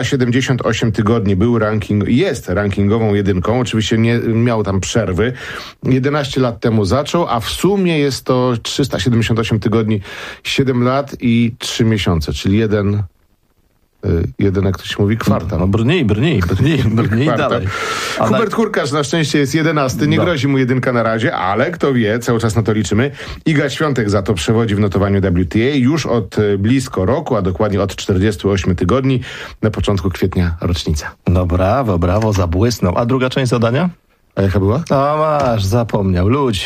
378 tygodni jest rankingową jedynką. Oczywiście nie miał tam przerwy. 11 lat temu zaczął, a w sumie jest to 378 tygodni, 7 lat i 3 miesiące, czyli jeden, jak to się mówi, kwartał. No brnij dalej. Hubert Hurkacz na szczęście jest 11, nie grozi mu jedynka na razie, ale kto wie, cały czas na to liczymy. Iga Świątek za to przewodzi w notowaniu WTA już od blisko roku, a dokładnie od 48 tygodni, na początku kwietnia rocznica. No brawo, zabłysnął. A druga część zadania? A jaka była? A masz, zapomniał, ludzie.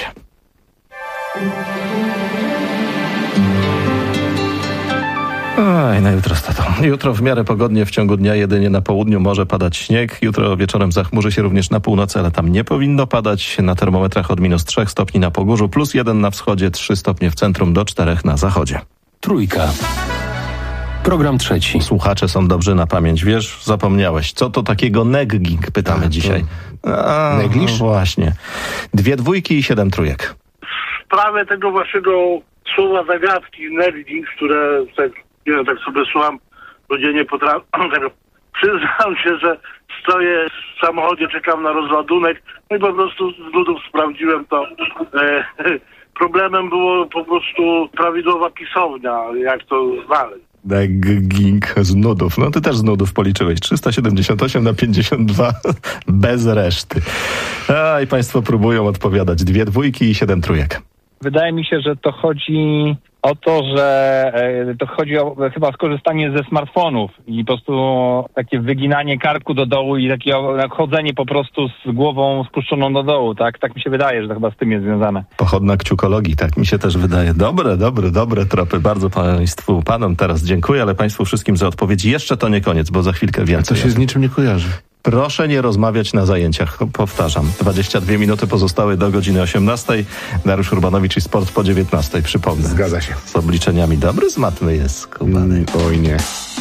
Oj, na jutro z tatą. Jutro w miarę pogodnie, w ciągu dnia jedynie na południu może padać śnieg. Jutro wieczorem zachmurzy się również na północy, ale tam nie powinno padać. Na termometrach od -3 stopni na Pogórzu, +1 na wschodzie, 3 stopnie w centrum, do 4 na zachodzie. Trójka. Program trzeci. Słuchacze są dobrzy na pamięć. Wiesz, zapomniałeś. Co to takiego negging? Pytamy dzisiaj. Neglisz? No właśnie. 2 dwójki i 7 trójek. W sprawie tego waszego słowa zagadki, negging, które tak sobie słucham, ludzie nie potrafią. Przyznam się, że stoję w samochodzie, czekam na rozładunek, no i po prostu z nudów sprawdziłem to. Problemem było po prostu prawidłowa pisownia, jak to znaleźć. Negging z nudów. No ty też z nudów policzyłeś. 378 na 52 bez reszty. I państwo próbują odpowiadać. 2 dwójki i 7 trójek. Wydaje mi się, że to chodzi o to, że to chodzi o chyba skorzystanie ze smartfonów i po prostu takie wyginanie karku do dołu i takie chodzenie po prostu z głową spuszczoną do dołu, tak? Tak mi się wydaje, że to chyba z tym jest związane. Pochodna kciukologii, tak mi się też wydaje. Dobre tropy. Bardzo panom teraz dziękuję, ale państwu wszystkim za odpowiedzi. Jeszcze to nie koniec, bo za chwilkę więcej. A to się z niczym nie kojarzy. Proszę nie rozmawiać na zajęciach. Powtarzam, 22 minuty pozostały do godziny 18. Dariusz Urbanowicz i Sport po 19. Przypomnę. Zgadza się. Z obliczeniami. Dobry z matmy jest, kubany. Oj nie.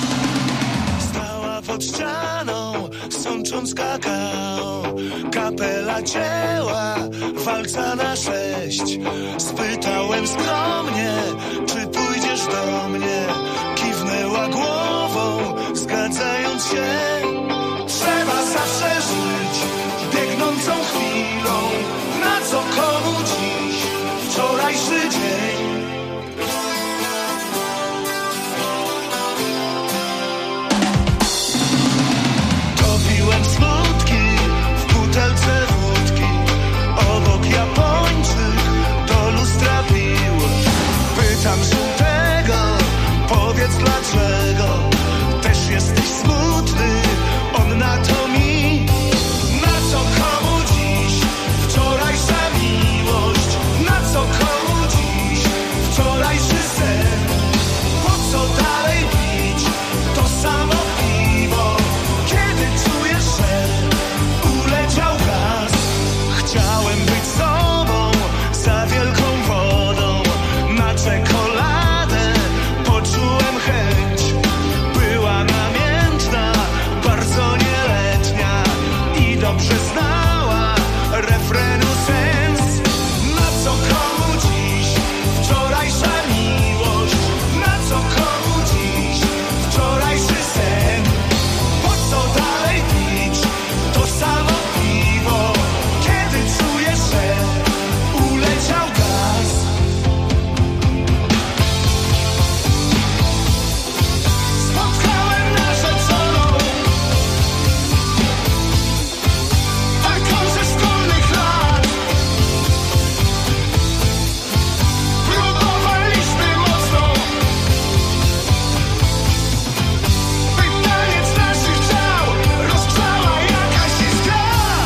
Stała pod ścianą, sącząc kakao. Kapela cięła, walca na 6. Spytałem skromnie, czy pójdziesz do mnie. Kiwnęła głową, zgadzając się. Trzeba zawsze żyć biegnącą chwilą. Na co komu dziś wczorajszy dzień? Topiłem smutki w butelce wódki. Obok Japończyk do lustra pił. Pytam żółtego, powiedz dlaczego też jesteś smutny. On na to mi, na co komu dziś wczorajsza miłość, na co komu dziś wczorajszy sen. Po co dalej pić to samo piwo, kiedy czujesz, że uleciał gaz. Chciałem być sobą za wielką wodą, na czekoladę poczułem chęć. Była namiętna, bardzo nieletnia i dobrze znała refrenu sens. Na co komu dziś wczorajsza miłość, na co komu dziś wczorajszy sen. Po co dalej pić to samo piwo, kiedy czujesz, że uleciał gaz. Spotkałem narzeczoną, taką ze szkolnych lat. Próbowaliśmy mocno, by taniec naszych ciał rozgrzała jakaś iskra.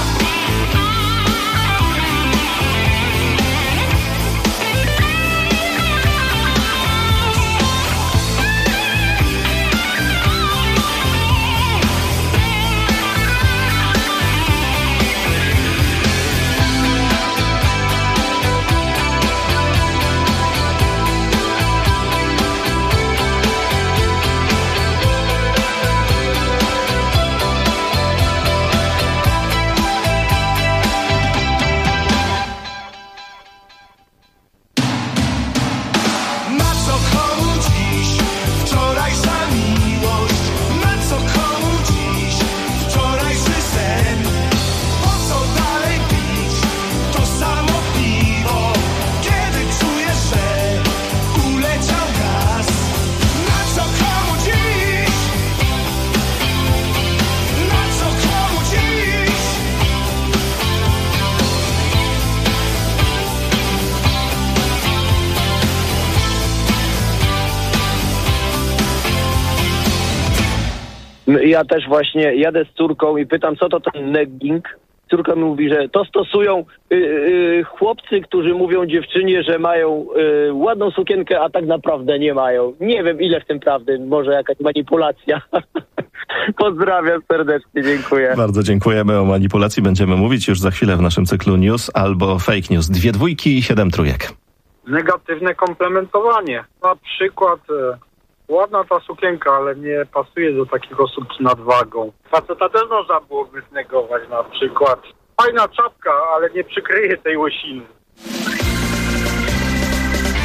Na co komu dziś wczorajsza miłość, na co komu dziś wczorajszy sen. Po co dalej pić to samo piwo, kiedy czujesz, że uleciał gaz. Na co komu dziś, na co komu dziś. Ja też właśnie jadę z córką i pytam, co to ten negging. Córka mi mówi, że to stosują chłopcy, którzy mówią dziewczynie, że mają ładną sukienkę, a tak naprawdę nie mają. Nie wiem, ile w tym prawdy, może jakaś manipulacja. Pozdrawiam serdecznie, dziękuję. Bardzo dziękujemy. O manipulacji będziemy mówić już za chwilę w naszym cyklu news albo fake news. 2 dwójki i 7 trójek. Negatywne komplementowanie. Na przykład ładna ta sukienka, ale nie pasuje do takich osób z nadwagą. Faceta też można byłoby znegować, na przykład fajna czapka, ale nie przykryje tej łysiny.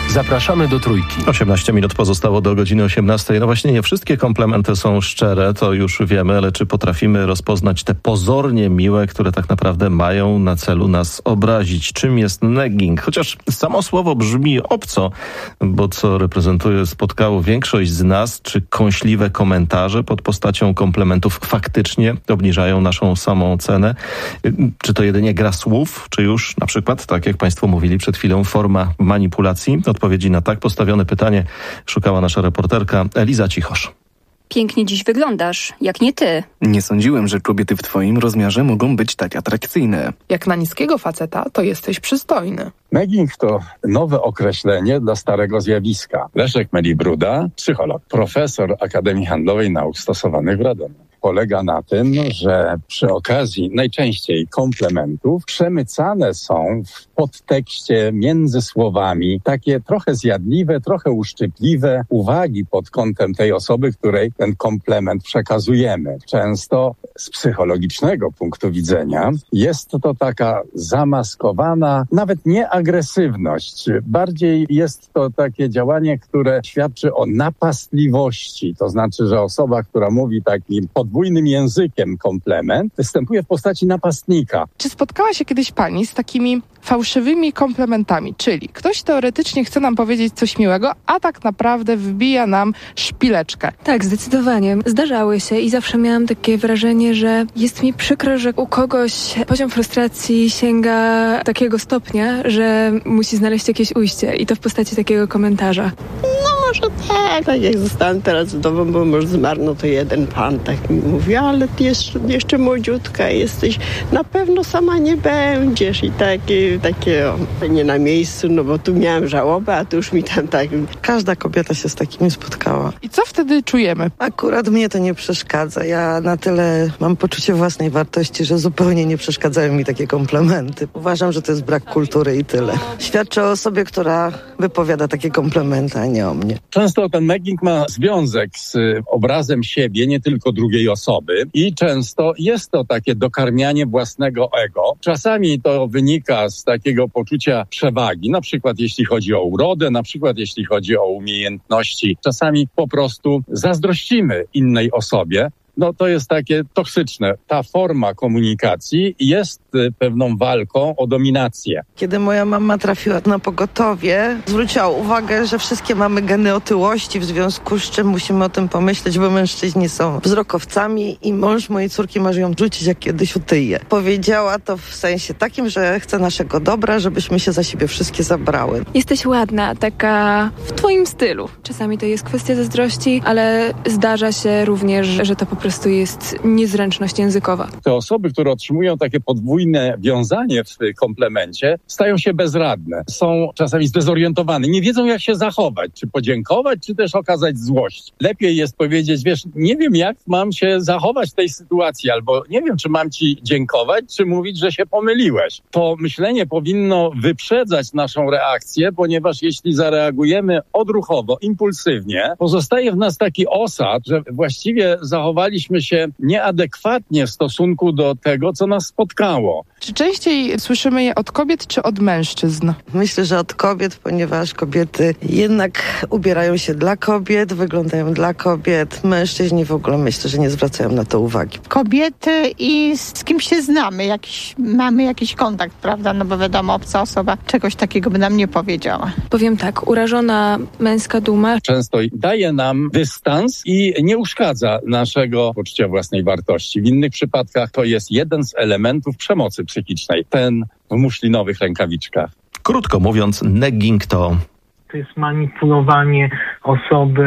Zapraszamy do Trójki. 18 minut pozostało do godziny 18. No właśnie nie wszystkie komplementy są szczere, to już wiemy, ale czy potrafimy rozpoznać te pozornie miłe, które tak naprawdę mają na celu nas obrazić? Czym jest negging? Chociaż samo słowo brzmi obco, bo co reprezentuje, spotkało większość z nas, czy kąśliwe komentarze pod postacią komplementów faktycznie obniżają naszą samą cenę? Czy to jedynie gra słów, czy już na przykład, tak jak Państwo mówili przed chwilą, forma manipulacji? Odpowiedzi na tak postawione pytanie szukała nasza reporterka Eliza Cichosz. Pięknie dziś wyglądasz, jak nie ty. Nie sądziłem, że kobiety w twoim rozmiarze mogą być tak atrakcyjne. Jak na niskiego faceta, to jesteś przystojny. Negging to nowe określenie dla starego zjawiska. Leszek Melibruda, psycholog, profesor Akademii Handlowej Nauk Stosowanych w Radomiu. Polega na tym, że przy okazji najczęściej komplementów przemycane są w podtekście między słowami takie trochę zjadliwe, trochę uszczypliwe uwagi pod kątem tej osoby, której ten komplement przekazujemy. Często z psychologicznego punktu widzenia jest to taka zamaskowana, nawet nie agresywność. Bardziej jest to takie działanie, które świadczy o napastliwości. To znaczy, że osoba, która mówi takim podwójnym językiem komplement, występuje w postaci napastnika. Czy spotkała się kiedyś pani z takimi fałszywymi komplementami? Czyli ktoś teoretycznie chce nam powiedzieć coś miłego, a tak naprawdę wbija nam szpileczkę. Tak, zdecydowanie. Zdarzały się i zawsze miałam takie wrażenie, że jest mi przykro, że u kogoś poziom frustracji sięga takiego stopnia, że musi znaleźć jakieś ujście i to w postaci takiego komentarza. Może tak jak zostałam teraz w domu, bo mąż zmarł, no to jeden pan tak mi mówi, ale ty jeszcze młodziutka jesteś, na pewno sama nie będziesz i takie nie na miejscu, no bo tu miałam żałobę, a tu już mi tam tak. Każda kobieta się z takimi spotkała. I co wtedy czujemy? Akurat mnie to nie przeszkadza. Ja na tyle mam poczucie własnej wartości, że zupełnie nie przeszkadzają mi takie komplementy. Uważam, że to jest brak kultury i tyle. Świadczy o osobie, która wypowiada takie komplementy, a nie o mnie. Często ten negging ma związek z obrazem siebie, nie tylko drugiej osoby i często jest to takie dokarmianie własnego ego. Czasami to wynika z takiego poczucia przewagi, na przykład jeśli chodzi o urodę, na przykład jeśli chodzi o umiejętności. Czasami po prostu zazdrościmy innej osobie. No to jest takie toksyczne. Ta forma komunikacji jest pewną walką o dominację. Kiedy moja mama trafiła na pogotowie, zwróciła uwagę, że wszystkie mamy geny otyłości, w związku z czym musimy o tym pomyśleć, bo mężczyźni są wzrokowcami i mąż mojej córki może ją rzucić, jak kiedyś otyje. Powiedziała to w sensie takim, że chce naszego dobra, żebyśmy się za siebie wszystkie zabrały. Jesteś ładna, taka w twoim stylu. Czasami to jest kwestia zazdrości, ale zdarza się również, że to po prostu jest niezręczność językowa. Te osoby, które otrzymują takie podwójne wiązanie w komplemencie, stają się bezradne. Są czasami zdezorientowane. Nie wiedzą, jak się zachować. Czy podziękować, czy też okazać złość. Lepiej jest powiedzieć, wiesz, nie wiem, jak mam się zachować w tej sytuacji, albo nie wiem, czy mam ci dziękować, czy mówić, że się pomyliłeś. To myślenie powinno wyprzedzać naszą reakcję, ponieważ jeśli zareagujemy odruchowo, impulsywnie, pozostaje w nas taki osad, że właściwie zachowaliśmy się nieadekwatnie w stosunku do tego, co nas spotkało. Czy częściej słyszymy je od kobiet, czy od mężczyzn? Myślę, że od kobiet, ponieważ kobiety jednak ubierają się dla kobiet, wyglądają dla kobiet. Mężczyźni w ogóle myślę, że nie zwracają na to uwagi. Kobiety i z kimś się znamy, mamy jakiś kontakt, prawda? No bo wiadomo, obca osoba czegoś takiego by nam nie powiedziała. Powiem tak, urażona męska duma często daje nam dystans i nie uszkadza naszego poczucia własnej wartości. W innych przypadkach to jest jeden z elementów przemocy psychicznej. Ten w muszlinowych rękawiczkach. Krótko mówiąc, negging to jest manipulowanie osoby,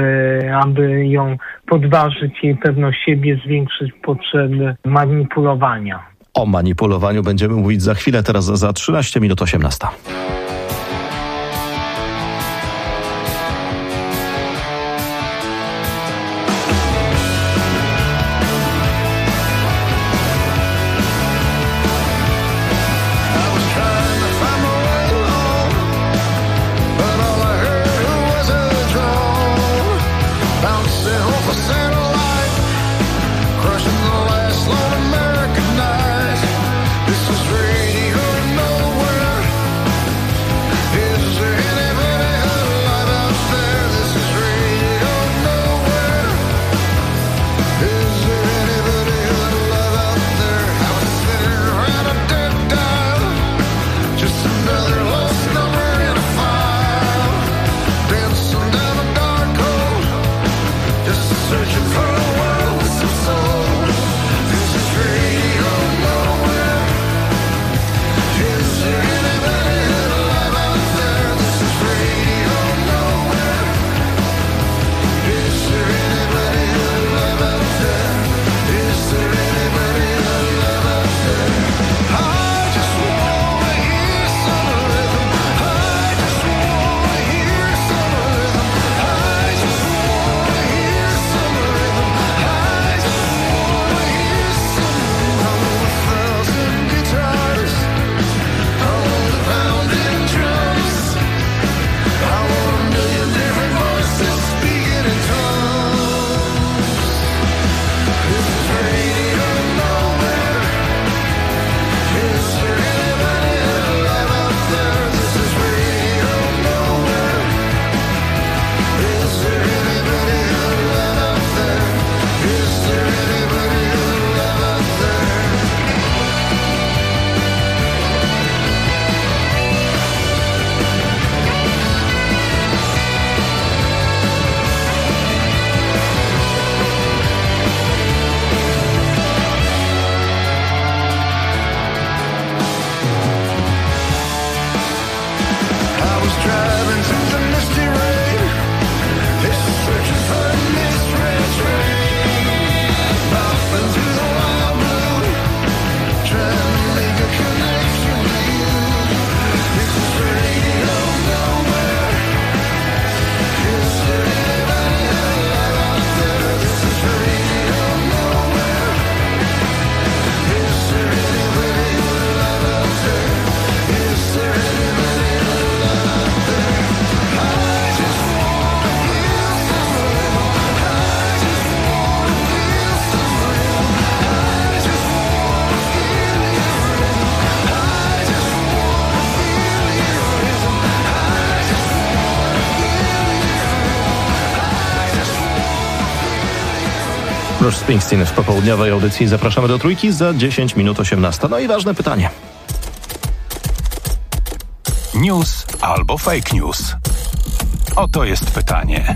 aby ją podważyć, jej pewność siebie, zwiększyć potrzeby manipulowania. O manipulowaniu będziemy mówić za chwilę, teraz za 13 minut 18. Bruce Springsteen w popołudniowej audycji. Zapraszamy do Trójki za 10 minut 18. No i ważne pytanie. News albo fake news? Oto jest pytanie.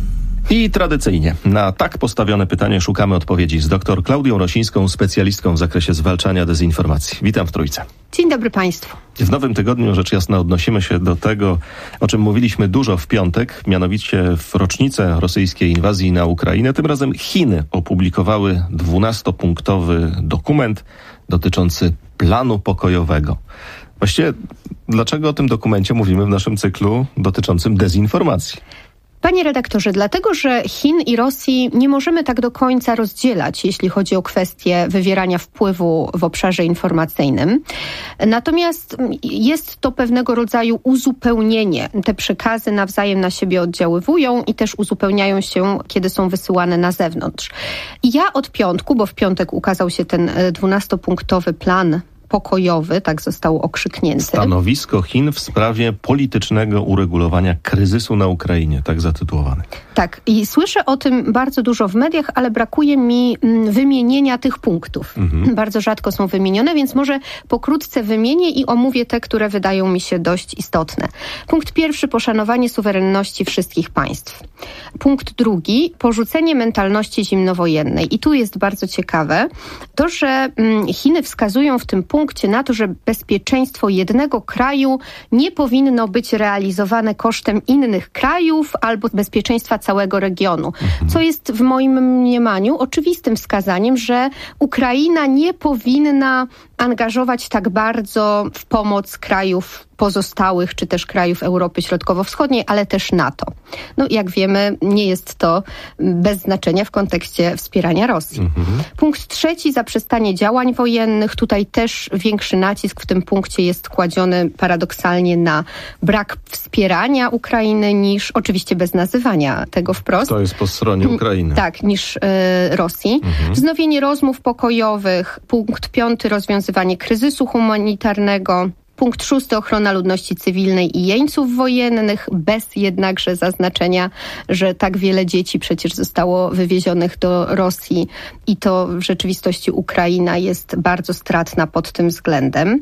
I tradycyjnie na tak postawione pytanie szukamy odpowiedzi z dr Klaudią Rosińską, specjalistką w zakresie zwalczania dezinformacji. Witam w Trójce. Dzień dobry Państwu. W nowym tygodniu rzecz jasna odnosimy się do tego, o czym mówiliśmy dużo w piątek, mianowicie w rocznicę rosyjskiej inwazji na Ukrainę. Tym razem Chiny opublikowały 12-punktowy dokument dotyczący planu pokojowego. Właściwie dlaczego o tym dokumencie mówimy w naszym cyklu dotyczącym dezinformacji? Panie redaktorze, dlatego, że Chin i Rosji nie możemy tak do końca rozdzielać, jeśli chodzi o kwestię wywierania wpływu w obszarze informacyjnym. Natomiast jest to pewnego rodzaju uzupełnienie. Te przekazy nawzajem na siebie oddziaływują i też uzupełniają się, kiedy są wysyłane na zewnątrz. I ja od piątku, bo w piątek ukazał się ten 12-punktowy plan pokojowy, tak został okrzyknięty. Stanowisko Chin w sprawie politycznego uregulowania kryzysu na Ukrainie, tak zatytułowany. Tak, i słyszę o tym bardzo dużo w mediach, ale brakuje mi wymienienia tych punktów. Bardzo rzadko są wymienione, więc może pokrótce wymienię i omówię te, które wydają mi się dość istotne. Punkt pierwszy, poszanowanie suwerenności wszystkich państw. Punkt drugi, porzucenie mentalności zimnowojennej. I tu jest bardzo ciekawe to, że Chiny wskazują w tym punkcie na to, że bezpieczeństwo jednego kraju nie powinno być realizowane kosztem innych krajów albo bezpieczeństwa całego regionu. Co jest w moim mniemaniu oczywistym wskazaniem, że Ukraina nie powinna angażować tak bardzo w pomoc krajów pozostałych, czy też krajów Europy Środkowo-Wschodniej, ale też NATO. No, jak wiemy, nie jest to bez znaczenia w kontekście wspierania Rosji. Punkt trzeci, zaprzestanie działań wojennych. Tutaj też większy nacisk w tym punkcie jest kładziony paradoksalnie na brak wspierania Ukrainy niż, oczywiście bez nazywania tego wprost. To jest po stronie Ukrainy. Tak, niż Rosji. Wznowienie rozmów pokojowych. Punkt piąty, rozwiązywanie kryzysu humanitarnego. Punkt szósty, ochrona ludności cywilnej i jeńców wojennych, bez jednakże zaznaczenia, że tak wiele dzieci przecież zostało wywiezionych do Rosji i to w rzeczywistości Ukraina jest bardzo stratna pod tym względem.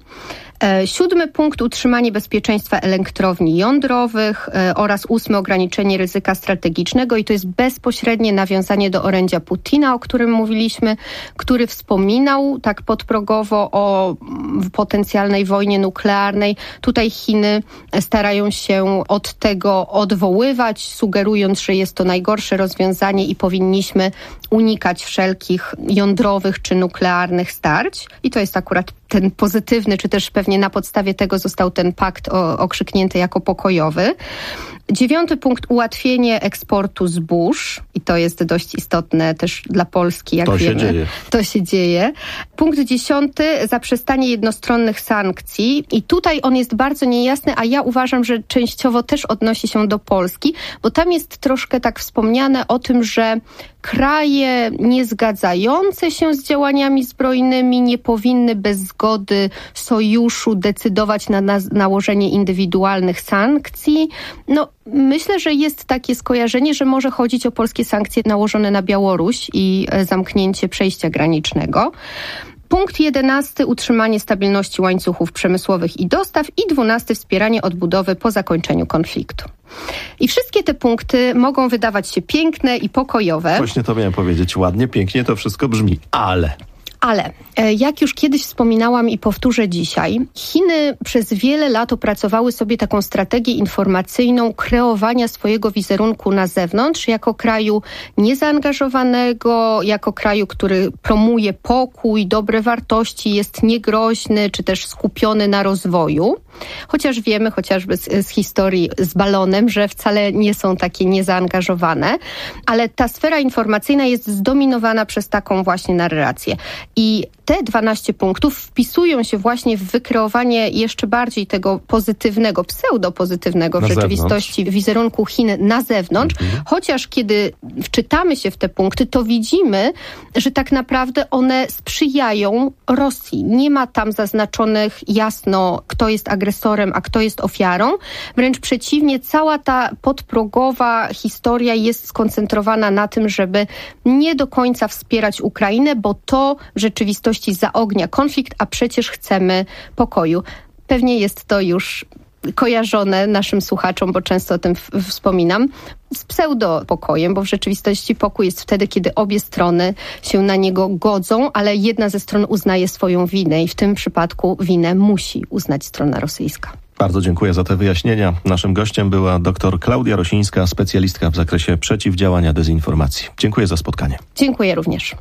Siódmy punkt, utrzymanie bezpieczeństwa elektrowni jądrowych oraz ósmy, ograniczenie ryzyka strategicznego i to jest bezpośrednie nawiązanie do orędzia Putina, o którym mówiliśmy, który wspominał tak podprogowo o potencjalnej wojnie nuklearnej. Tutaj Chiny starają się od tego odwoływać, sugerując, że jest to najgorsze rozwiązanie i powinniśmy unikać wszelkich jądrowych czy nuklearnych starć. I to jest akurat ten pozytywny, czy też pewnie na podstawie tego został ten pakt okrzyknięty jako pokojowy. Dziewiąty punkt, ułatwienie eksportu zbóż i to jest dość istotne też dla Polski, jak wiemy. To się dzieje. Punkt 10, zaprzestanie jednostronnych sankcji i tutaj on jest bardzo niejasny, a ja uważam, że częściowo też odnosi się do Polski, bo tam jest troszkę tak wspomniane o tym, że kraje niezgadzające się z działaniami zbrojnymi nie powinny bez zgody sojuszu decydować na nałożenie indywidualnych sankcji. No, myślę, że jest takie skojarzenie, że może chodzić o polskie sankcje nałożone na Białoruś i zamknięcie przejścia granicznego. Punkt 11, utrzymanie stabilności łańcuchów przemysłowych i dostaw i 12, wspieranie odbudowy po zakończeniu konfliktu. I wszystkie te punkty mogą wydawać się piękne i pokojowe. Właśnie to miałem powiedzieć, ładnie, pięknie to wszystko brzmi, ale jak już kiedyś wspominałam i powtórzę dzisiaj, Chiny przez wiele lat opracowały sobie taką strategię informacyjną kreowania swojego wizerunku na zewnątrz jako kraju niezaangażowanego, jako kraju, który promuje pokój, dobre wartości, jest niegroźny, czy też skupiony na rozwoju. Chociaż wiemy chociażby z historii z balonem, że wcale nie są takie niezaangażowane, ale ta sfera informacyjna jest zdominowana przez taką właśnie narrację. I te 12 punktów wpisują się właśnie w wykreowanie jeszcze bardziej tego pozytywnego, pseudopozytywnego w rzeczywistości wizerunku Chin na zewnątrz. Chociaż kiedy wczytamy się w te punkty, to widzimy, że tak naprawdę one sprzyjają Rosji. Nie ma tam zaznaczonych jasno, kto jest agresorem, a kto jest ofiarą. Wręcz przeciwnie, cała ta podprogowa historia jest skoncentrowana na tym, żeby nie do końca wspierać Ukrainę, bo to w rzeczywistości zaognia konflikt, a przecież chcemy pokoju. Pewnie jest to już kojarzone naszym słuchaczom, bo często o tym wspominam, z pseudopokojem, bo w rzeczywistości pokój jest wtedy, kiedy obie strony się na niego godzą, ale jedna ze stron uznaje swoją winę i w tym przypadku winę musi uznać strona rosyjska. Bardzo dziękuję za te wyjaśnienia. Naszym gościem była dr Klaudia Rosińska, specjalistka w zakresie przeciwdziałania dezinformacji. Dziękuję za spotkanie. Dziękuję również.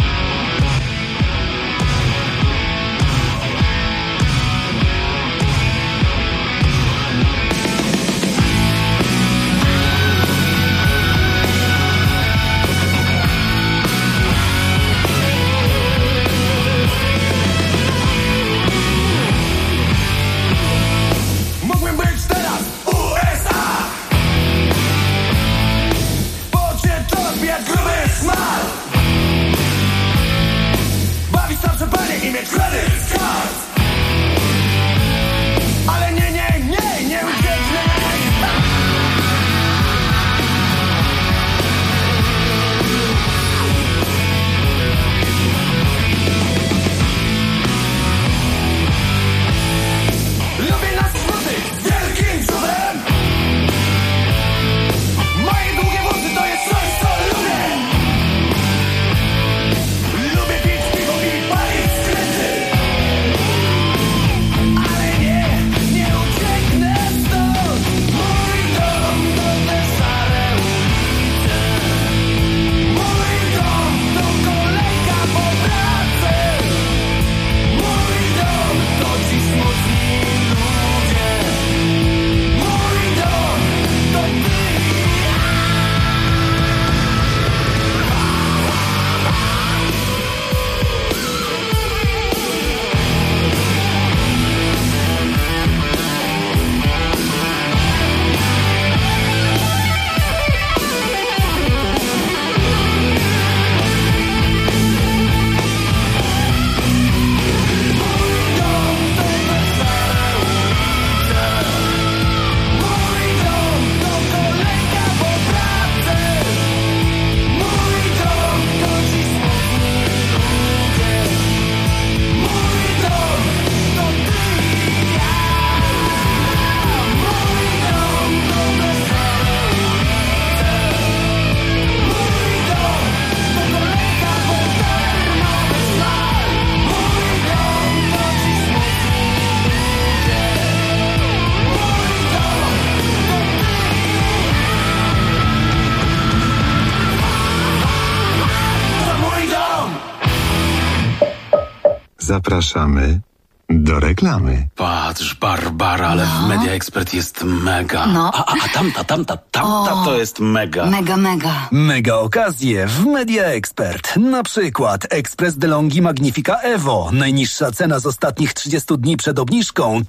Zapraszamy do reklamy. Patrz, Barbara, ale w Media Expert jest mega. No. A tamta to jest mega. Mega. Mega okazje w Media Expert. Na przykład Express DeLonghi Magnifica Evo. Najniższa cena z ostatnich 30 dni przed obniżką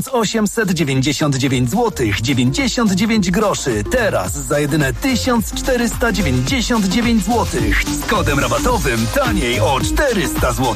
1899 zł 99 groszy. Teraz za jedyne 1499 zł. Z kodem rabatowym taniej o 400 zł.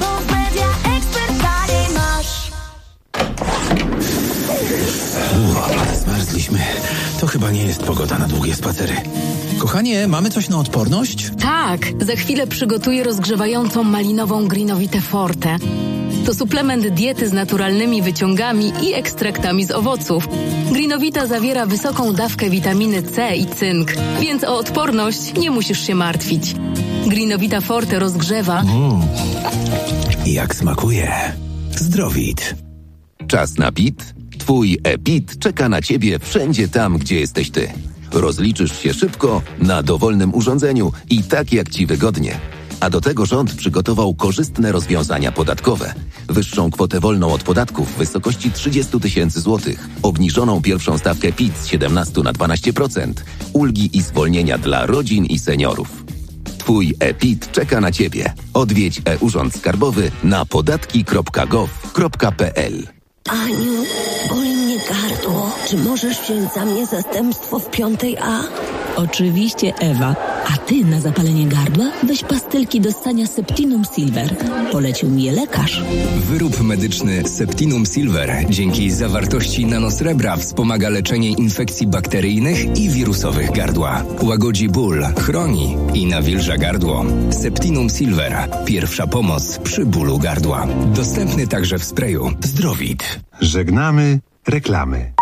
Zmarzliśmy. To chyba nie jest pogoda na długie spacery. Kochanie, mamy coś na odporność? Tak, za chwilę przygotuję rozgrzewającą malinową Greenovitę Forte. To suplement diety z naturalnymi wyciągami i ekstraktami z owoców. Greenovita zawiera wysoką dawkę witaminy C i cynk, więc o odporność nie musisz się martwić. Greenovita Forte rozgrzewa. Jak smakuje. Zdrowit. Czas na PIT? Twój e-PIT czeka na Ciebie wszędzie tam, gdzie jesteś Ty. Rozliczysz się szybko, na dowolnym urządzeniu i tak jak Ci wygodnie. A do tego rząd przygotował korzystne rozwiązania podatkowe. Wyższą kwotę wolną od podatków w wysokości 30 000 złotych, obniżoną pierwszą stawkę PIT z 17 na 12%, ulgi i zwolnienia dla rodzin i seniorów. Twój e-PIT czeka na Ciebie. Odwiedź e-Urząd Skarbowy na podatki.gov.pl. Aniu, boli mnie gardło. Czy możesz wziąć za mnie zastępstwo w 5A? Oczywiście, Ewa. A ty na zapalenie gardła weź pastylki do ssania Septinum Silver. Polecił mi je lekarz. Wyrób medyczny Septinum Silver dzięki zawartości nanosrebra wspomaga leczenie infekcji bakteryjnych i wirusowych gardła. Łagodzi ból, chroni i nawilża gardło. Septinum Silver. Pierwsza pomoc przy bólu gardła. Dostępny także w sprayu Zdrowit. Żegnamy reklamy.